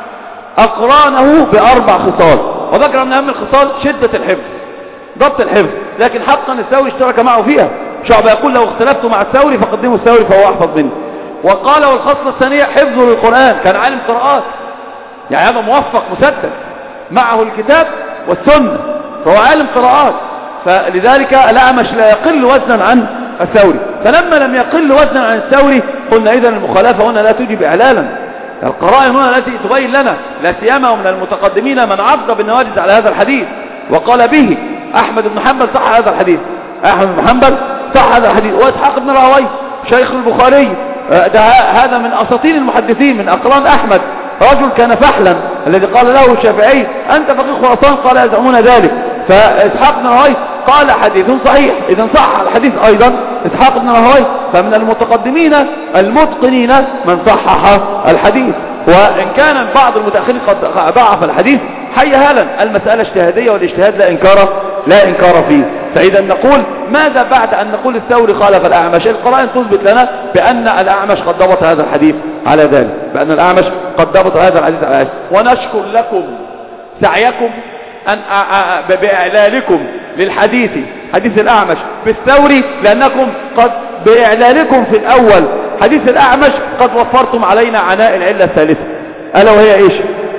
S1: أقرانه بأربع خصال وذكر من أهم الخصال شدة الحفظ ضبط الحفظ. لكن حقا الثوري اشترك معه فيها. شعب يقول لو اختلفت مع الثوري فقدموا الثوري فهو أحفظ مني. وقال والخصلة الثانية حفظه للقرآن كان عالم قراءات يعني هذا موفق مسدد معه الكتاب والسنة فهو عالم قراءات. فلذلك الأعمش لا يقل وزنا عن الثوري. فلما لم يقل وزنا عن الثوري قلنا إذن المخالفة هنا لا توجب إعلالا. القرائن هنا التي تبين لنا لا سيما من المتقدمين من عض بالنواجذ على هذا الحديث وقال به أحمد بن حنبل صح هذا الحديث. أحمد بن حنبل صح هذا الحديث. وإسحاق بن راهويه شيخ البخاري، ده هذا من أساطين المحدثين من أقران أحمد، رجل كان فحلا الذي قال له الشافعي أنت فقيه خراسان، قال يزعمون ذلك. فإسحاق بن راهويه قال حديث صحيح، إذا صح الحديث أيضا إسحاق بن راهويه. فمن المتقدمين المتقنين من صحح الحديث، وإن كان بعض المتأخرين قد ضعف الحديث حي هالا. المسألة اجتهادية، والاجتهاد لا إنكار لا إنكار فيه. فإذا نقول ماذا بعد أن نقول الثوري خالف الأعمش؟ القرائن تثبت لنا بأن الأعمش قد ضبط هذا الحديث على ذلك، بأن الأعمش قد ضبط هذا الحديث على ذلك. ونشكر لكم سعيكم أن بإعلالكم للحديث حديث الأعمش بالثوري، لأنكم قد بإعلالكم في الأول حديث الأعمش قد وفرتم علينا عناء العلة الثالثة، ألا وهي إيش؟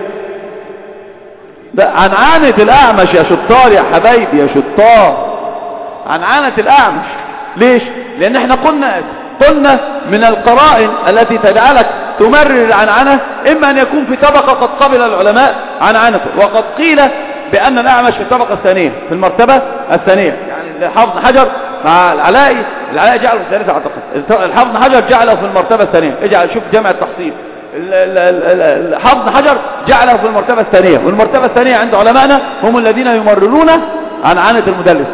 S1: عنعنة الأعمش يا شطار يا حبايبي يا شطار، عنعنة الأعمش. ليش؟ لأن احنا قلنا قلنا من القرائن التي تجعلك تمرر العنعنة إما أن يكون في طبقة قد قبل العلماء عنعنته، وقد قيل بأن الأعمش في الطبقة الثانية في المرتبة الثانية. يعني حافظ حجر مع العلائي العلائي جعله في الثالثة أعتقد، الحافظ حجر جعله في المرتبة الثانية. اجعل شوف جامع التحصيل، حافظ حجر جعله في المرتبة الثانية، والمرتبة الثانية عند علمائنا هم الذين يمررون عن عنة المدلس.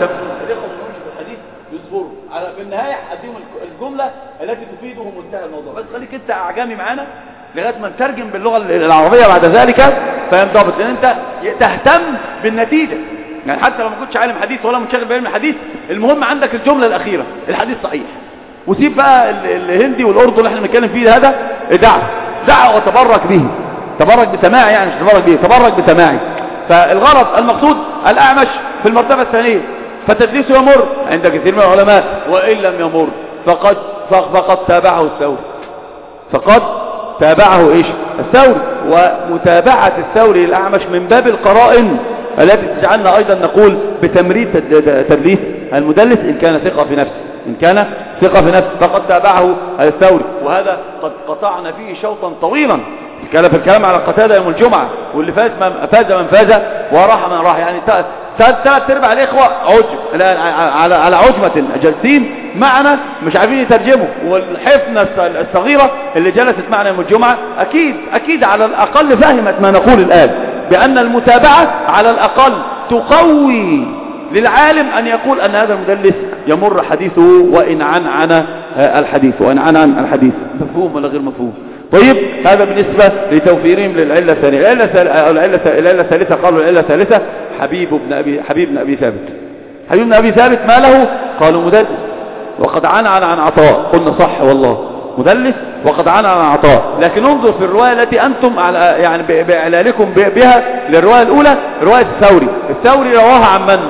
S1: يصبروا على في النهاية أديهم الجملة التي تفيدهم منتهى الموضوع. بس خليك انت اعجامي معانا لغاية ما نترجم باللغة العربية بعد ذلك فينضبط، لان انت تهتم بالنتيجة. يعني حتى لو ما كنتش عالم حديث ولا منشغل بعلم الحديث، المهم عندك الجملة الأخيرة الحديث صحيح، وسيب بقى الهندي والأردن اللي احنا بنتكلم فيه هذا دعه دعه وتبرك به، تبرك بسماعي، يعني مش تبرك به، تبرك بسماعي. فالغرض المقصود الأعمش في المرتبة الثانية، فتدليسه يمر عند كثير من العلماء، وإن لم يمر فقد فقد تابعه الثوري، فقد تابعه ايش الثوري. ومتابعة الثوري للأعمش من باب القرائن التي تجعلنا أيضا نقول بتمريد تدليس المدلس إن كان ثقة في نفسه، إن كان ثقة في نفسه فقد تابعه الثوري. وهذا قد قطعنا فيه شوطا طويلا كان في الكلام على قتادة يوم الجمعة، واللي فاز من فاز من فاز وراح من راح. يعني ثلاث ارباع الاخوه عجب على على عجمه جالسين معنا مش عارفين يترجموا، والحفنه الصغيره اللي جلست معنا يوم الجمعه اكيد اكيد على الاقل فهمت ما نقول الان، بان المتابعه على الاقل تقوي للعالم ان يقول ان هذا المدلس يمر حديثه وان عن عن الحديث وان عن عن الحديث. مفهوم ولا غير مفهوم؟ طيب هذا بالنسبة لتوفيرهم للعلة الثانية. العلة الثالثة قالوا العلة الثالثة حبيب بن أبي حبيب بن أبي ثابت. حبيب بن أبي ثابت ما له؟ قالوا مدلس وقد عن عن عن عطاء. قلنا صح والله مدلس وقد عن عن عطاء، لكن انظر في الرواية التي أنتم على يعني بإعلالكم بها للرواية الأولى رواية الثوري. الثوري رواها عن من؟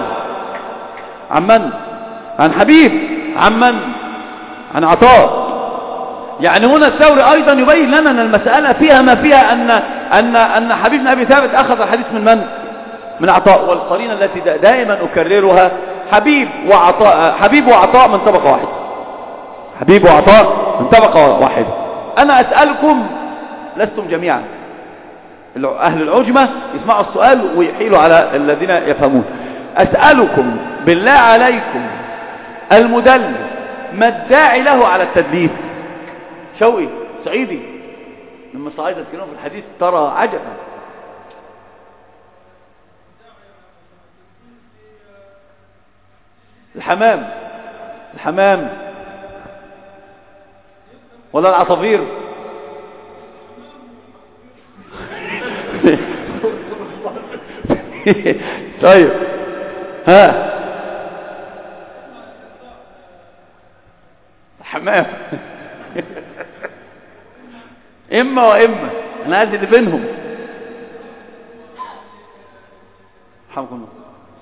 S1: عن من؟ عن حبيب. عن من؟ عن عطاء. يعني هنا الثوري أيضا يبين لنا أن المسألة فيها ما فيها أن أن أن حبيب بن أبي ثابت أخذ الحديث من من؟ من عطاء. والقرينة التي دائما أكررها حبيب وعطاء، حبيب وعطاء من طبقة واحدة، حبيب وعطاء من طبقة واحدة. أنا أسألكم لستم جميعا أهل العجمة يسمعوا السؤال ويحيلوا على الذين يفهمون. أسألكم بالله عليكم المدلس ما الداعي له على التدليس؟ شوقي سعيدي لما الصعايدة يتكلمون في الحديث ترى عجبا. الحمام الحمام ولا العصافير؟ طيب ها الحمام إما وإما أنا عايز اللي بينهم. حمكم الله.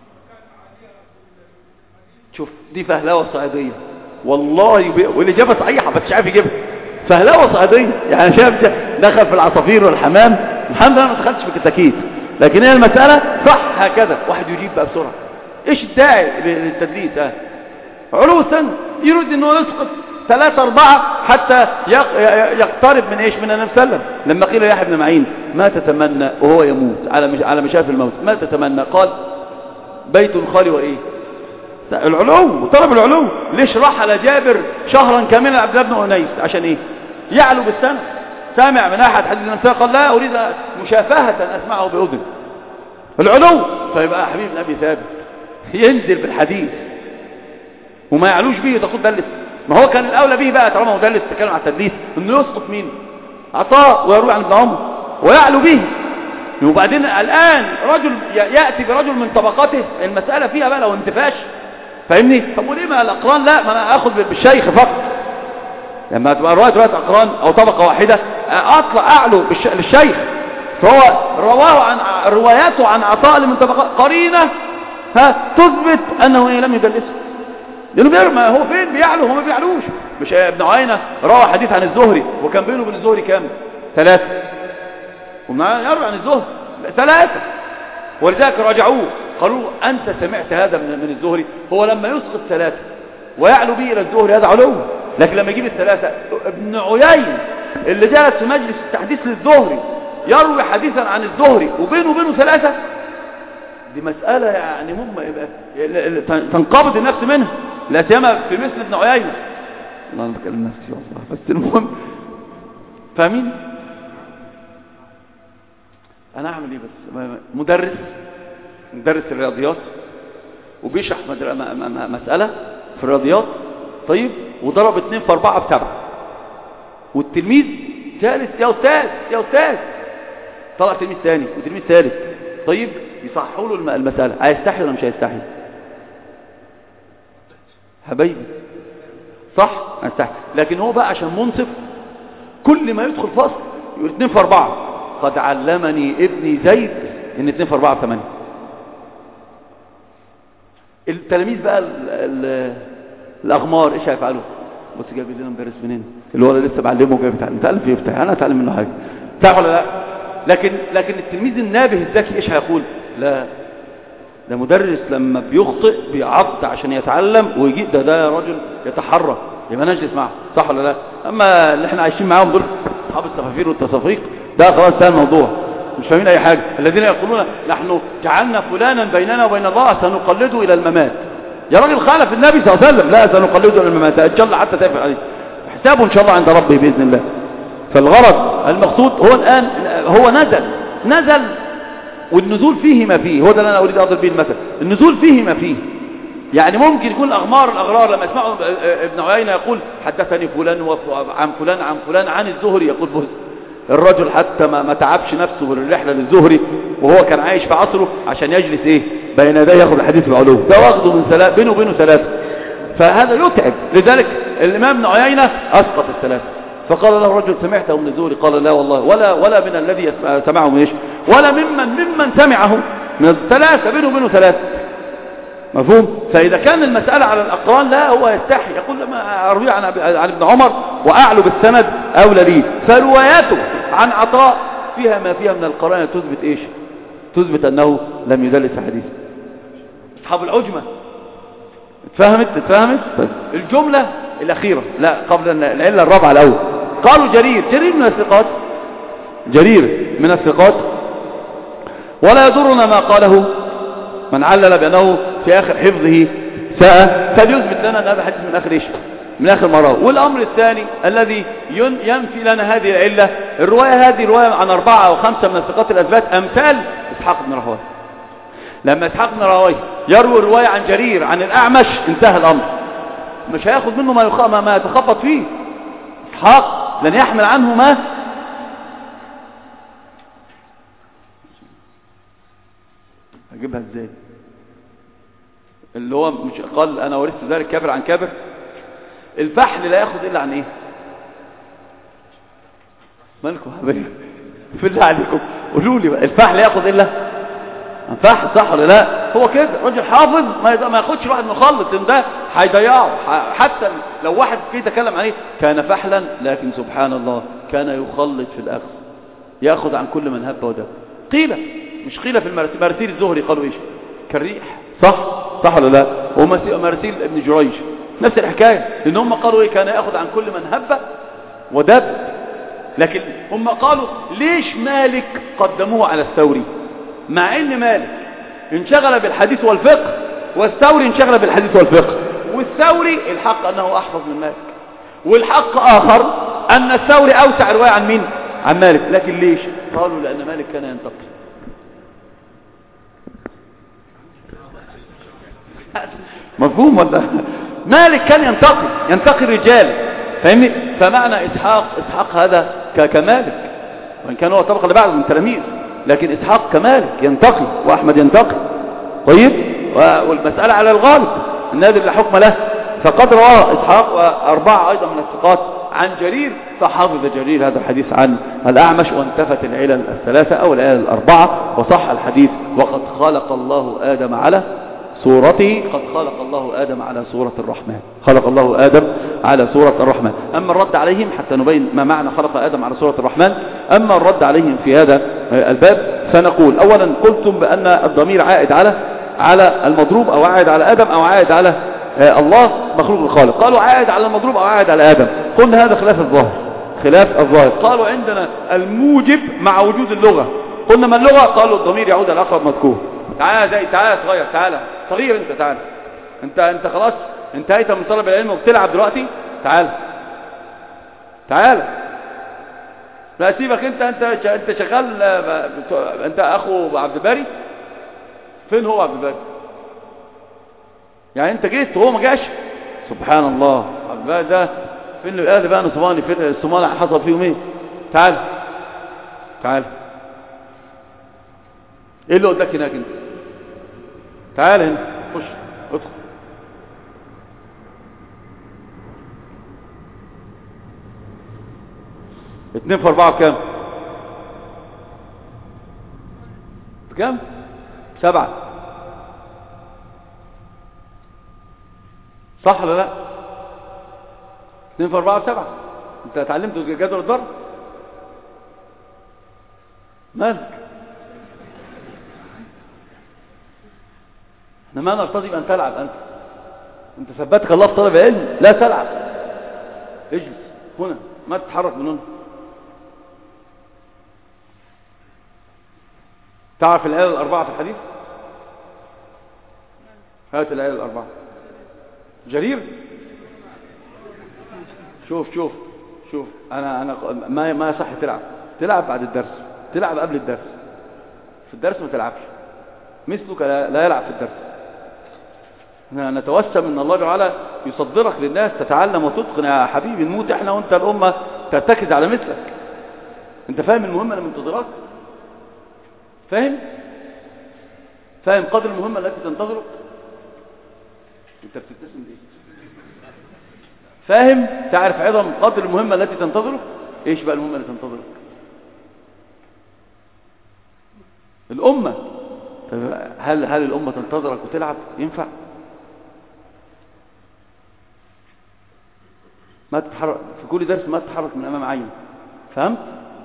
S1: شوف دي فهلاوة صعيدية والله، والإجابة صحيحة بس مش عارف يجيبها. فهلاوة صعيدية يعني شايف دخل في العصافير والحمام. الحمد لله ما دخلتش في الكتاكيت، لكن هي المسألة صح هكذا. واحد يجيب بقى بسرعة. إيش الداعي للتدليس؟ ها علو السن يريد إنه يسقط ثلاثة أربعة حتى يقترب من إيش؟ من النبي صلى الله عليه وسلم. لما قيل يا يحيى بن معين ما تتمنى وهو يموت على مش على مشارف الموت ما تتمنى؟ قال بيت خالي وإيه العلو وطلب العلو. ليش رحل جابر شهرا كاملا عبد الله بن أنيس؟ عشان ايه؟ يعلو بالسنة. سامع من احد حديث النبي قال لا اريد مشافهة اسمعه باذن. العلو. فيبقى حبيب ابي ثابت ينزل بالحديث وما يعلوش به تقول دلس. ما هو كان الاولى به بقى طالما هو دلس تكلم عن التدليس انه يسقط مين؟ عطاء ويروي عن ابن عمر ويعلو به. وبعدين الان رجل ياتي برجل من طبقته، المساله فيها بقى لو انتفاش، فاهمني؟ طب وليه ما الاقران؟ لا، ما انا اخذ بالشيخ فقط. لما تبقى روايه روايه اقران او طبقه واحده اطلع اعلو للشيخ. فهو رواه عن رواياته عن عطاء من طبقات قرينه ها تثبت انه لم يدلسه. لانه ما هو فين بيعلو؟ هو ما بيعلوش. مش ابن عيينة روى حديث عن الزهري وكان بينه وبين الزهري كام؟ ثلاثة. وما يروي عن الزهري ثلاثة. ولذلك راجعوه قالوا أنت سمعت هذا من من الزهري؟ هو لما يسقط ثلاثة ويعلو به إلى الزهري هذا علو. لكن لما يجيب الثلاثة ابن عيينة اللي جلس في مجلس التحديث للزهري يروي حديثا عن الزهري وبينه وبينه ثلاثة، دي مسألة يعني هم تنقبض النفس منها، لا سيما في مثل ابن عيينة. الله أنا بكلم نفسي والله، بس المهم فاهمين؟ أنا أعمل إيه بس؟ مدرس مدرس الرياضيات وبيشرح مسألة في الرياضيات، طيب، وضرب اتنين في أربعة بسبعة، والتلميذ ثالث يا أستاذ يا أستاذ، طلع تلميذ ثاني وتلميذ ثالث، طيب يصححوا له المسألة، هيستحي ولا مش هيستحي؟ حبايبي صح؟ هيستحي. لكن هو بقى عشان منصف كل ما يدخل فصل يقول اتنين في أربعة، قد علمني ابني زيد ان اتنين في أربعة بثمانية. التلاميذ بقى ال ال الأغمار ايش هيفعلوا؟ بص جايب لنا مدرس منين اللي هو لسه بعلمه جايب يتعلم، تعلم فيه يفتح، انا اتعلم منه حاجه، صح ولا لا؟ لكن لكن التلميذ النابه الذكي ايش هيقول؟ لا، ده مدرس لما بيخطئ بيعط عشان يتعلم ويجي ده ده رجل يتحرك، يبقى نجلس معه، صح ولا لا؟ اما اللي احنا عايشين معاهم دول اصحاب التفافير والتصافيق ده خلاص انتهى الموضوع، مش فاهمين اي حاجه. الذين يقولون نحن جعلنا فلانا بيننا وبين الله سنقلده الى الممات. يا راجل خالف النبي صلى الله عليه وسلم، لا سنقلده الى الممات ان شاء الله حتى تقفل عليه حسابه ان شاء الله عند ربه باذن الله. فالغرض المقصود هو الان هو نزل نزل والنزول فيه ما فيه، هو ده اللي انا اريد اضرب به المثل، النزول فيه ما فيه. يعني ممكن يكون الاغمار الاغرار لما يسمعوا ابن عيينة يقول حدثني فلان عن فلان عن فلان عن الزهري، يقول بص الرجل حتى ما, ما تعبش نفسه بالرحله للزهري وهو كان عايش في عصره عشان يجلس ايه بين يديه ياخذ الحديث بعلو، ده واخده من ثلاث بينه وبينه ثلاثه، فهذا يتعب. لذلك الامام ابن عيينة اسقط الثلاثه، فقال له الرجل سمعته من الزهري؟ قال لا والله، ولا ولا من الذي سمعه من ايش، ولا ممن ممن سمعه من الثلاثه، بينه وبينه ثلاثه. مفهوم؟ فاذا كان المساله على الاقران لا هو يستحي يقول لما اروي عن عن ابن عمر واعلو بالسند اولى لي. فرواياته عن عطاء فيها ما فيها من القرائن تثبت ايش؟ تثبت انه لم يدلس حديث. اصحاب العجمه اتفهمت اتفهمت طيب. الجمله الاخيره لا قبل العله الرابعه الاول، قالوا جرير جرير من الثقات، جرير من الثقات، ولا يضرنا ما قاله من علل بأنه في آخر حفظه ساء، فليثبت لنا أن هذا حديث من آخر إيش؟ من آخر مرة. والأمر الثاني الذي ينفي لنا هذه العلة، الرواية هذه رواية عن أربعة أو خمسة من الثقات الأثبات أمثال إسحاق بن راهويه. لما إسحاق بن راهويه يروي الرواية عن جرير عن الأعمش انتهى الأمر، مش هياخد منه ما يخ... ما يتخبط فيه. إسحاق لن يحمل عنه ما هجيبها ازاي؟ اللي هو مش قال انا ورثت ذلك كابر عن كابر. الفحل لا ياخذ الا عن ايه؟ مالكم حبايبي في الله عليكم قولوا لي بقى، الفحل ياخذ الا عن فحل، صح ولا لا؟ هو كده راجل حافظ ما ما ياخدش واحد مخلط، ان ده هيضيعه. حتى لو واحد كده تكلم عليه كان فحلا، لكن سبحان الله كان يخلط في الاخذ، ياخذ عن كل من هب ودب. قيل مش قيل في المراسيل، مراسيل الزهري قالوا ايش؟ كالريح، صح صح ولا لا؟ ومراسيل ابن جريج نفس الحكايه، لان هم قالوا ايه؟ كان ياخذ عن كل من هب ودب. لكن هم قالوا ليش مالك قدموه على الثوري؟ مع ان مالك انشغل بالحديث والفقه والثوري انشغل بالحديث والفقه. والثوري الحق أنه أحفظ من مالك، والحق آخر أن الثوري أوسع رواية عن مين؟ عن مالك. لكن ليش؟ قالوا لأن مالك كان ينتقي. مفهوم ولا؟ مالك كان ينتقي ينتقي الرجال، فاهمني؟ فمعنى إسحاق إسحاق هذا كمالك، وإن كان هو الطبقة اللي بعده من تلاميذ، لكن إسحاق كمالك ينتقي، وأحمد ينتقي. طيب، والمسألة على الغالب النادر لا حكم له. فقد رواه إسحاق وأربعة أيضا من الثقات عن جرير، فحافظ جرير هذا الحديث عن الأعمش، وانتفت العلل الثلاثة أو العلل الأربعة، وصح الحديث: وقد خلق الله آدم على صورته. قد خلق الله آدم على صورة الرحمن. خلق الله آدم على صورة الرحمن. أما الرد عليهم حتى نبين ما معنى خلق آدم على صورة الرحمن، أما الرد عليهم في هذا الباب فنقول: أولا قلتم بأن الضمير عائد على على المضروب، أو عائد على آدم، أو عائد على الله مخلوق الخالق. قالوا عائد على المضروب أو عائد على آدم. قلنا هذا خلاف الظاهر، خلاف الظاهر. قالوا عندنا الموجب مع وجود اللغة. قلنا ما اللغة؟ قالوا الضمير يعود على أقرب مذكور. تعال زي تعال صغير، تعال صغير، انت تعال، انت انت خلاص انتهيت من طلب العلم وبتلعب دلوقتي، تعال تعال. لا سيبك، انت انت انت شغال، انت اخو عبد الباري. فين هو عبد الباري؟ يعني انت جيت وهو ما جاش؟ سبحان الله. عبد الباري ده فين الاهل بقى نصباني؟ فين الصومال حصل فيهم ايه؟ تعال تعال. ايه اللي قدامك هناك انت؟ تعال هنا، خش ادخل. اتنين في اربعة بكام؟ بكام؟ سبعة. صح ولا لا؟ اتنين في اربعة بسبعة. انت اتعلمت جدول الضرب؟ مالك؟ احنا ما نرتضي بأن تلعب. أنت انت ثبتك الله في طلب العلم، لا تلعب. اجلس هنا، ما تتحرك من هنا. تعرف الآية الأربعة في الحديث؟ هات الآية الأربعة. جرير، شوف شوف شوف أنا أنا ما ما صح تلعب. تلعب بعد الدرس، تلعب قبل الدرس. في الدرس ما تلعبش. مثلك لا يلعب في الدرس. نتوسم ان الله تعالى يصدرك للناس تتعلم وتتقن يا حبيبي. نموت احنا وانت الامه ترتكز على مثلك. انت فاهم المهمه اللي منتظرك؟ فاهم فاهم قدر المهمه التي تنتظرك؟ انت بتبتسم ليه؟ فاهم؟ تعرف عظم قدر المهمه التي تنتظرك؟ ايش بقى المهمه اللي تنتظرك؟ الامه. هل هل الامه تنتظرك وتلعب؟ ينفع؟ ما تتحرك في كل درس، ما تتحرك من امام عين. فهمت؟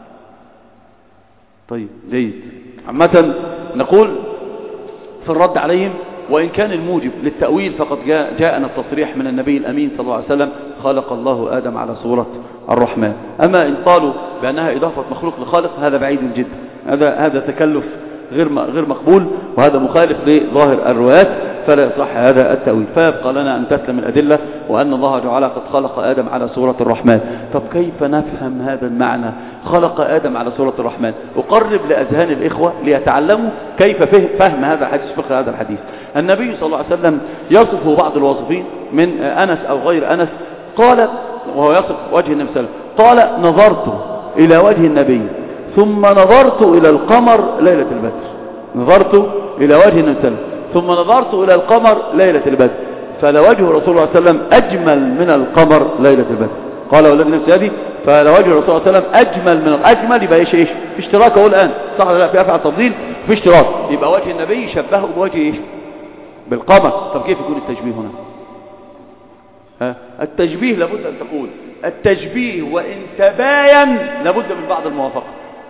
S1: طيب جيد. عامه نقول في الرد عليهم: وان كان الموجب للتأويل فقد جاء جاءنا التصريح من النبي الامين صلى الله عليه وسلم: خلق الله آدم على صورة الرحمن. اما ان قالوا بانها اضافة مخلوق لخالق هذا بعيد جدا. هذا هذا تكلف غير غير مقبول، وهذا مخالف لظاهر الروايات، فلا يصح هذا التأويل. فيبقى لنا أن تسلم الأدلة وأن الله تعالى قد خلق آدم على صورة الرحمن. طب كيف نفهم هذا المعنى؟ خلق آدم على صورة الرحمن. أقرب لأذهان الإخوة ليتعلموا كيف فهم هذا الحديث، فقه هذا الحديث. النبي صلى الله عليه وسلم يصف بعض الواصفين من أنس أو غير أنس، قال وهو يصف وجه النبي صلى الله عليه وسلم: قال: نظرت إلى وجه النبي ثم نظرت إلى القمر ليلة البدر. نظرت إلى وجه النبي صلى الله عليه وسلم ثم نظرت إلى القمر ليلة البدر، فلوجه رسول الله صلى الله عليه وسلم أجمل من القمر ليلة البدر. قال والذي نفسي هذه، فلوجه رسول الله صلى الله عليه وسلم أجمل من الأجمل. يبقى إيش إيش في اشتراك أهو الآن، صح ولا لا؟ في أفعل تفضيل في اشتراك. يبقى وجه النبي شبهه بوجه إيش؟ بالقمر. طب كيف يكون التشبيه هنا؟ ها؟ التشبيه لابد أن تقول التشبيه وإن تباين لابد من بعض الموافقة.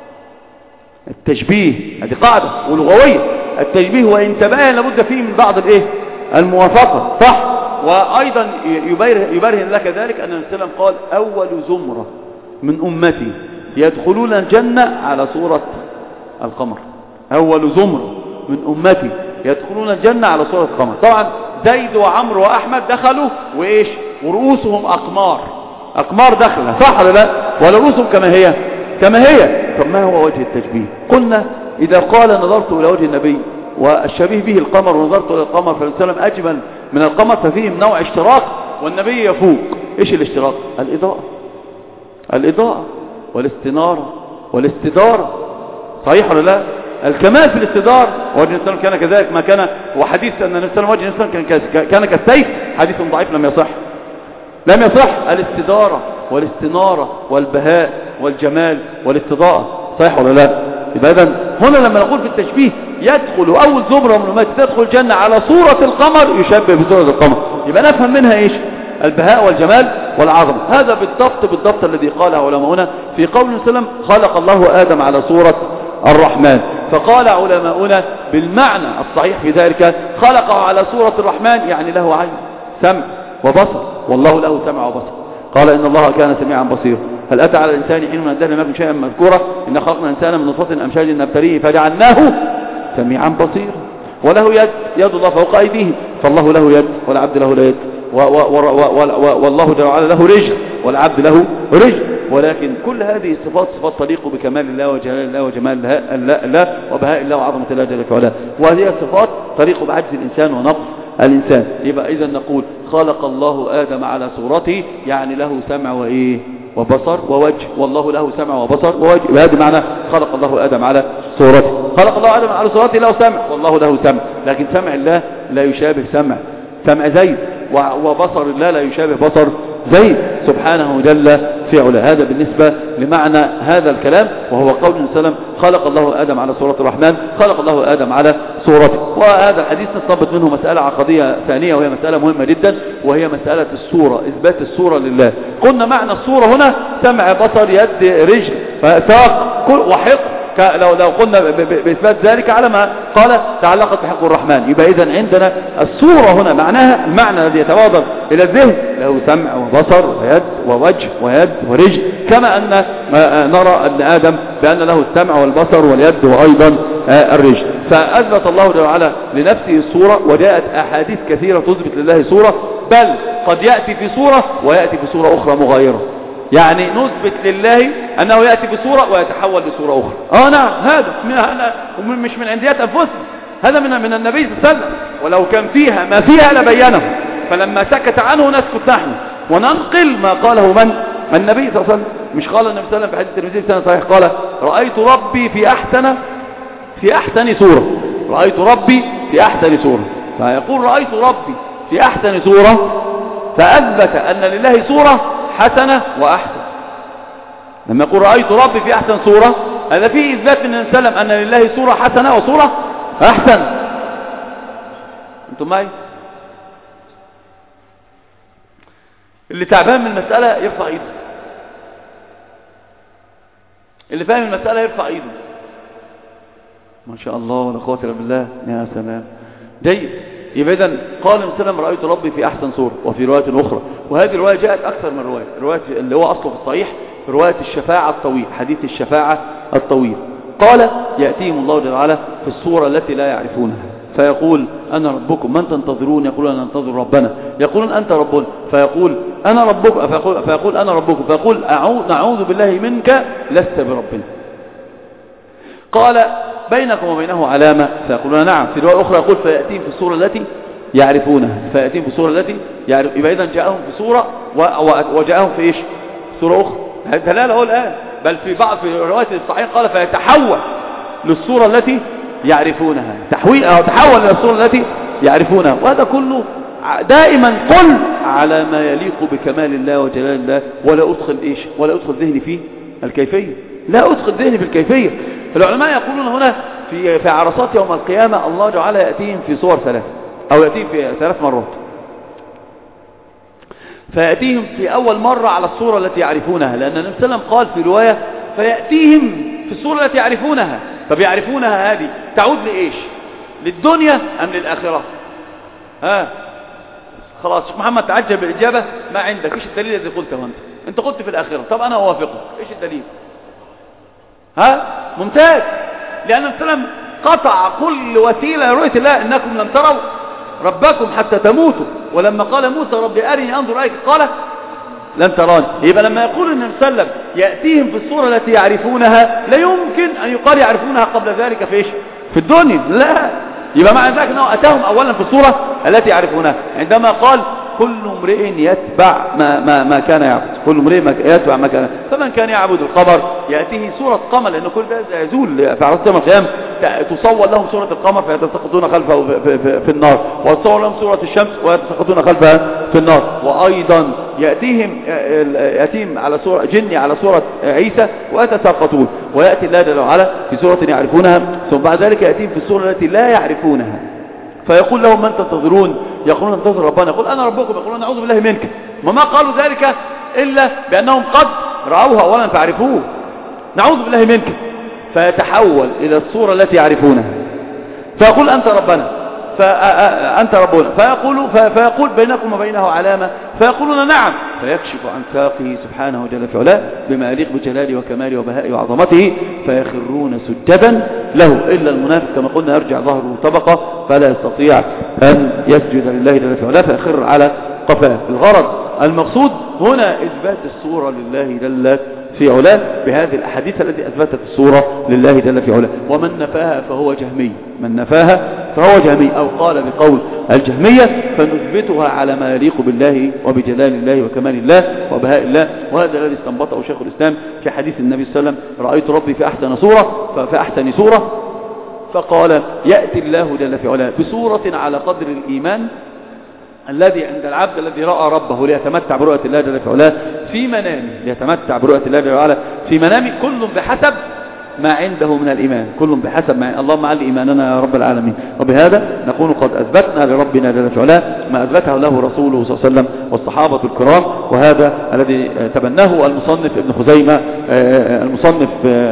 S1: التشبيه هذه قاعدة ولغوية. التشبيه وإن تباين لابد فيه من بعض الايه الموافقة، صح؟ وأيضا يبرهن لك ذلك أن النبي صلى الله عليه وسلم قال: أول زمرة من أمتي يدخلون الجنة على صورة القمر. أول زمرة من أمتي يدخلون الجنة على صورة قمر. طبعا زيد وعمرو وأحمد دخلوا وإيش ورؤوسهم أقمار، أقمار دخلها صح ولا لا؟ ولا رؤوسهم كما هي كما هي. طب ما هو وجه التشبيه؟ قلنا إذا قال نظرت إلى وجه النبي والشبيه به القمر ونظرت إلى القمر فالسلام أجمل من القمر ففيهم نوع اشتراك والنبي يفوق. إيش الاشتراك؟ الإضاءة، الإضاءة والاستنارة والاستدارة، صحيح ولا لا؟ الكمال في الاستدار. وجه الإنسان كان كذلك ما كان، وحديث أن الإنسان وجه الإنسان كان كان كالسيف حديث ضعيف لم يصح، لم يصح. الاستدارة والاستنارة والبهاء والجمال والاستضاءة، صحيح ولا لا؟ يبقى إذن هنا لما نقول في التشبيه يدخل أول زمرة من الأمات تدخل الجنة على صورة القمر يشبه بصورة القمر، يبقى نفهم منها إيش؟ البهاء والجمال والعظمة. هذا بالضبط بالضبط الذي قاله علماؤنا في قول وسلم خلق الله آدم على صورة الرحمن. فقال علماؤنا بالمعنى الصحيح في ذلك خلقه على صورة الرحمن يعني له عين سمع وبصر، والله له سمع وبصر. قال إن الله كان سميعا بصيرا. هل أتى على الإنسان حين من الدهر لم يكن شيئا مذكورا إن خلقنا الإنسان من نطفة أمشاج نبتليه فجعلناه سميعا بصيرا. وله يد، يد الله فوق أيديه، فالله له يد والعبد له لا يد، والله جل وعلا له رجل والعبد له رجل. ولكن كل هذه الصفات صفات تليق بكمال الله وجلال الله وجمال الله وبهاء الله وعظمة الله جل وعلا، وهذه الصفات تليق بعجز الإنسان ونقص الإنسان. يبقى إذا نقول خلق الله آدم على صورته يعني له سمع وإيه وبصر ووجه، والله له سمع وبصر ووجه. وهذا معنى خلق الله آدم على صورته. خلق الله آدم على صورته له سمع والله له سمع، لكن سمع الله لا يشابه سمع سمع زيد، وبصر الله لا يشابه بصر زيد سبحانه جل في علا. هذا بالنسبة لمعنى هذا الكلام، وهو قول وسلم خلق الله آدم على صورة الرحمن، خلق الله آدم على صورته. وهذا الحديث نستنبط منه مسألة عقدية ثانية وهي مسألة مهمة جدا، وهي مسألة الصورة، إثبات الصورة لله. قلنا معنى الصورة هنا سمع بصر يد رجل ساق وحق، لو لو قلنا بإثبات ذلك على ما قال تعلقت بحق الرحمن. يبقى إذن عندنا الصورة هنا معناها المعنى الذي يتبادر إلى الذهن له سمع وبصر ويد ووجه ويد ورجل، كما أن نرى أن آدم بأن له السمع والبصر واليد وأيضا الرجل. فأثبت الله جل وعلا لنفسه الصورة، وجاءت أحاديث كثيرة تثبت لله صورة، بل قد يأتي في صورة ويأتي في صورة أخرى مغايرة. يعني نثبت لله أنه يأتي بصورة ويتحول بصورة أخرى. آه نعم، هذا من مش من عنديات أنفسنا، هذا من من النبي صلى الله عليه وسلم، ولو كان فيها ما فيها لبينه، فلما سكت عنه نسكت نحن وننقل ما قاله من النبي صلى الله عليه وسلم. مش قال النبي صلى الله عليه وسلم في حديث الترمذي في سنة صحيح قال رأيت ربي في أحسن في أحسن صورة، رأيت ربي في أحسن صورة. فيقول رأيت ربي في أحسن صورة، فأثبت أن لله صورة حسنة وأحسن. لما يقول رأيت ربي في أحسن صورة، هذا فيه إثبات من النبي أن لله صورة حسنة وصورة أحسن. أنتم معي؟ اللي تعبان من المسألة يرفع إيده، اللي فاهم المسألة يرفع إيده. ما شاء الله ولا قوة إلا بالله، يا سلام. جيد. يبقى إذن قال النبي صلى الله عليه وسلم رأيت ربي في أحسن صورة، وفي رواية أخرى، وهذه الرواية جاءت أكثر من رواية، رواية اللي هو أصله في الصحيح رواية الشفاعة الطويل، حديث الشفاعة الطويل. قال يأتيهم الله جل وعلا في الصورة التي لا يعرفونها، فيقول أنا ربكم من تنتظرون؟ يقولون أنا ننتظر ربنا. يقولون أنت ربنا، فيقول أنا ربك، فيقول, فيقول أنا ربكم، فيقول نعوذ بالله منك لست بربنا. قال بينكم وبينه علامة، فيقولون نعم. في رواية أخرى يقول فيأتيهم في الصورة التي يعرفونها، فيأتيهم في الصورة التي يعرف. يبقى إذن جاءهم في صورة وجاءهم في إيش؟ صورة أخرى. دلالة هو الآن، بل في بعض في رواية الصحيح قال فيتحول للصورة التي يعرفونها، تحويل أو تحول إلى الصورة التي يعرفونها. وهذا كله دائما قل على ما يليق بكمال الله وجلال الله، ولا أدخل إيش؟ ولا أدخل ذهني في الكيفية، لا أدخل ذهني في الكيفية. فالعلماء يقولون هنا في في عرصات يوم القيامة الله تعالى يأتيهم في صور ثلاث، أو يأتيهم في ثلاث مرات. فيأتيهم في أول مرة على الصورة التي يعرفونها، لأن النبي صلى الله عليه وسلم قال في رواية فيأتيهم في الصورة التي يعرفونها. طب يعرفونها هذه تعود لإيش؟ للدنيا أم للآخرة؟ ها خلاص شيخ محمد تعجب بالإجابة، ما عندك إيش الدليل الذي قلته أنت؟ أنت قلت في الآخرة، طب أنا أوافقك، إيش الدليل؟ ها ممتاز. لأن النبي صلى الله عليه وسلم قطع كل وسيلة لرؤية الله. إنكم لم تروا ربكم حتى تموتوا. ولما قال موسى ربي أرني أنظر إليك قال لن تراني. يبقى لما يقول النبي صلى الله عليه وسلم يأتيهم في الصورة التي يعرفونها، لا يمكن أن يقال يعرفونها قبل ذلك في إيش؟ في الدنيا. لا، يبقى معنى ذلك أنه أتاهم أولا في الصورة التي يعرفونها عندما قال كل امرئ يتبع ما, ما, ما كان يعبد. كل امرئ يتبع ما كان. فمن كان يعبد القمر يأتيه سورة قمر، لأن كل ده يزول في عرض يوم القيامة. تصور لهم سورة القمر فيتسقطون خلفه في, في, في النار، وتصور لهم سورة الشمس ويتسقطون خلفها في النار. وأيضا يأتيهم يأتيهم على سورة جني على سورة عيسى ويتساقطون. ويأتي الله جل وعلا في سورة يعرفونها، ثم بعد ذلك يأتيهم في السورة التي لا يعرفونها فيقول لهم من تنتظرون؟ يقولون ننتظر ربنا. يقول أنا ربكم. يقولون نعوذ بالله منك. وما قالوا ذلك إلا بأنهم قد رأوها أولا فعرفوه. نعوذ بالله منك. فيتحول إلى الصورة التي يعرفونها فيقول أنت ربنا، فأنت ربنا. فيقول, فيقول بينكم وبينه علامة فيقولون نعم. فيكشف عن ساقه سبحانه جل في علاه بما يليق بجلاله وكماله وبهائه وعظمته فيخرون سجدا له، إلا المنافق كما قلنا يرجع ظهره طبقة فلا يستطيع أن يسجد لله جل في علاه فيخر على قفاه. الغرض المقصود هنا إثبات الصورة لله جل في علاه بهذه الأحاديث التي أثبتت الصورة لله جل في علاه. ومن نفاها فهو جهمي. من نفاها فهو جهمي، أو قال بقول الجهمية فنثبتها على ما يليق بالله وبجلال الله وكمال الله وبهاء الله. وهذا الذي استنبطه شيخ الإسلام في حديث النبي صلى الله عليه وسلم رأيت ربي في أحسن صورة في أحسن صورة. فقال يأتي الله جل في علاه بصورة على قدر الإيمان الذي عند العبد الذي رأى ربه ليتمتع برؤية الله جل في علاه في منامه، ليتمتع برؤية الله جل وعلا في منامه، كل بحسب ما عنده من الإيمان، كل بحسب ما اللهم علي إيماننا يا رب العالمين. وبهذا نكون قد أثبتنا لربنا جل في علاه ما أثبته له رسوله صلى الله عليه وسلم والصحابة الكرام. وهذا الذي تبناه المصنف ابن خزيمة المصنف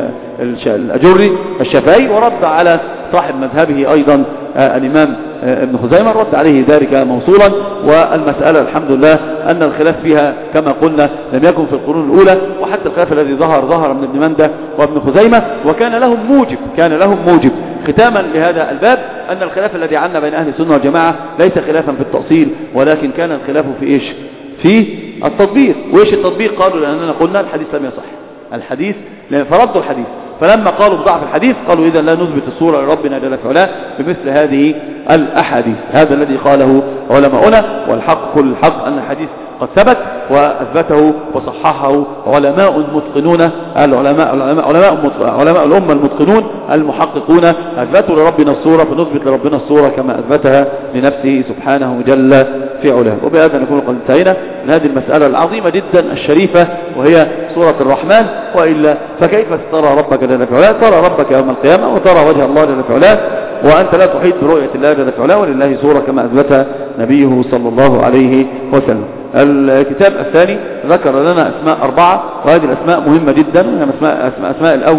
S1: الأجري الشافعي، ورد على صاحب مذهبه أيضا الإمام ابن خزيمة، رد عليه ذلك موصولا. والمسألة الحمد لله أن الخلاف فيها كما قلنا لم يكن في القرون الأولى، وحتى الخلاف الذي ظهر ظهر من ابن منده وابن خزيمة، وكان لهم موجب كان لهم موجب ختاما لهذا الباب أن الخلاف الذي عنا بين أهل السنة والجماعة ليس خلافا في التأصيل، ولكن كان الخلاف في إيش؟ في التطبيق. وإيش التطبيق؟ قالوا لأننا قلنا الحديث لم يصح، الحديث فردوا الحديث. فلما قالوا بضعف الحديث قالوا إذا لا نثبت الصورة لربنا جل في علاه بمثل هذه الأحاديث. هذا الذي قاله علماؤنا، والحق كل الحق أن الحديث قد ثبت وأثبته وصححه علماء متقنون، العلماء علماء علماء, علماء الأمة المتقنون المحققون أثبتوا لربنا الصورة، فنثبت لربنا الصورة كما أثبتها لنفسه سبحانه جل في علاه. وبهذا نكون قد انتهينا من هذه المسألة العظيمة جدا الشريفة وهي سورة الرحمن. وإلا فكيف ترى ربك جل في علاه؟ ترى ربك يوم القيامة وترى وجه الله جل في علاه وأنت لا تحيط برؤية الله جل في علاه، ولله صورة كما أثبتها نبيه صلى الله عليه وسلم. الكتاب الثاني ذكر لنا أسماء أربعة، وهذه الأسماء مهمة جدا، أسماء, أسماء, أسماء الأول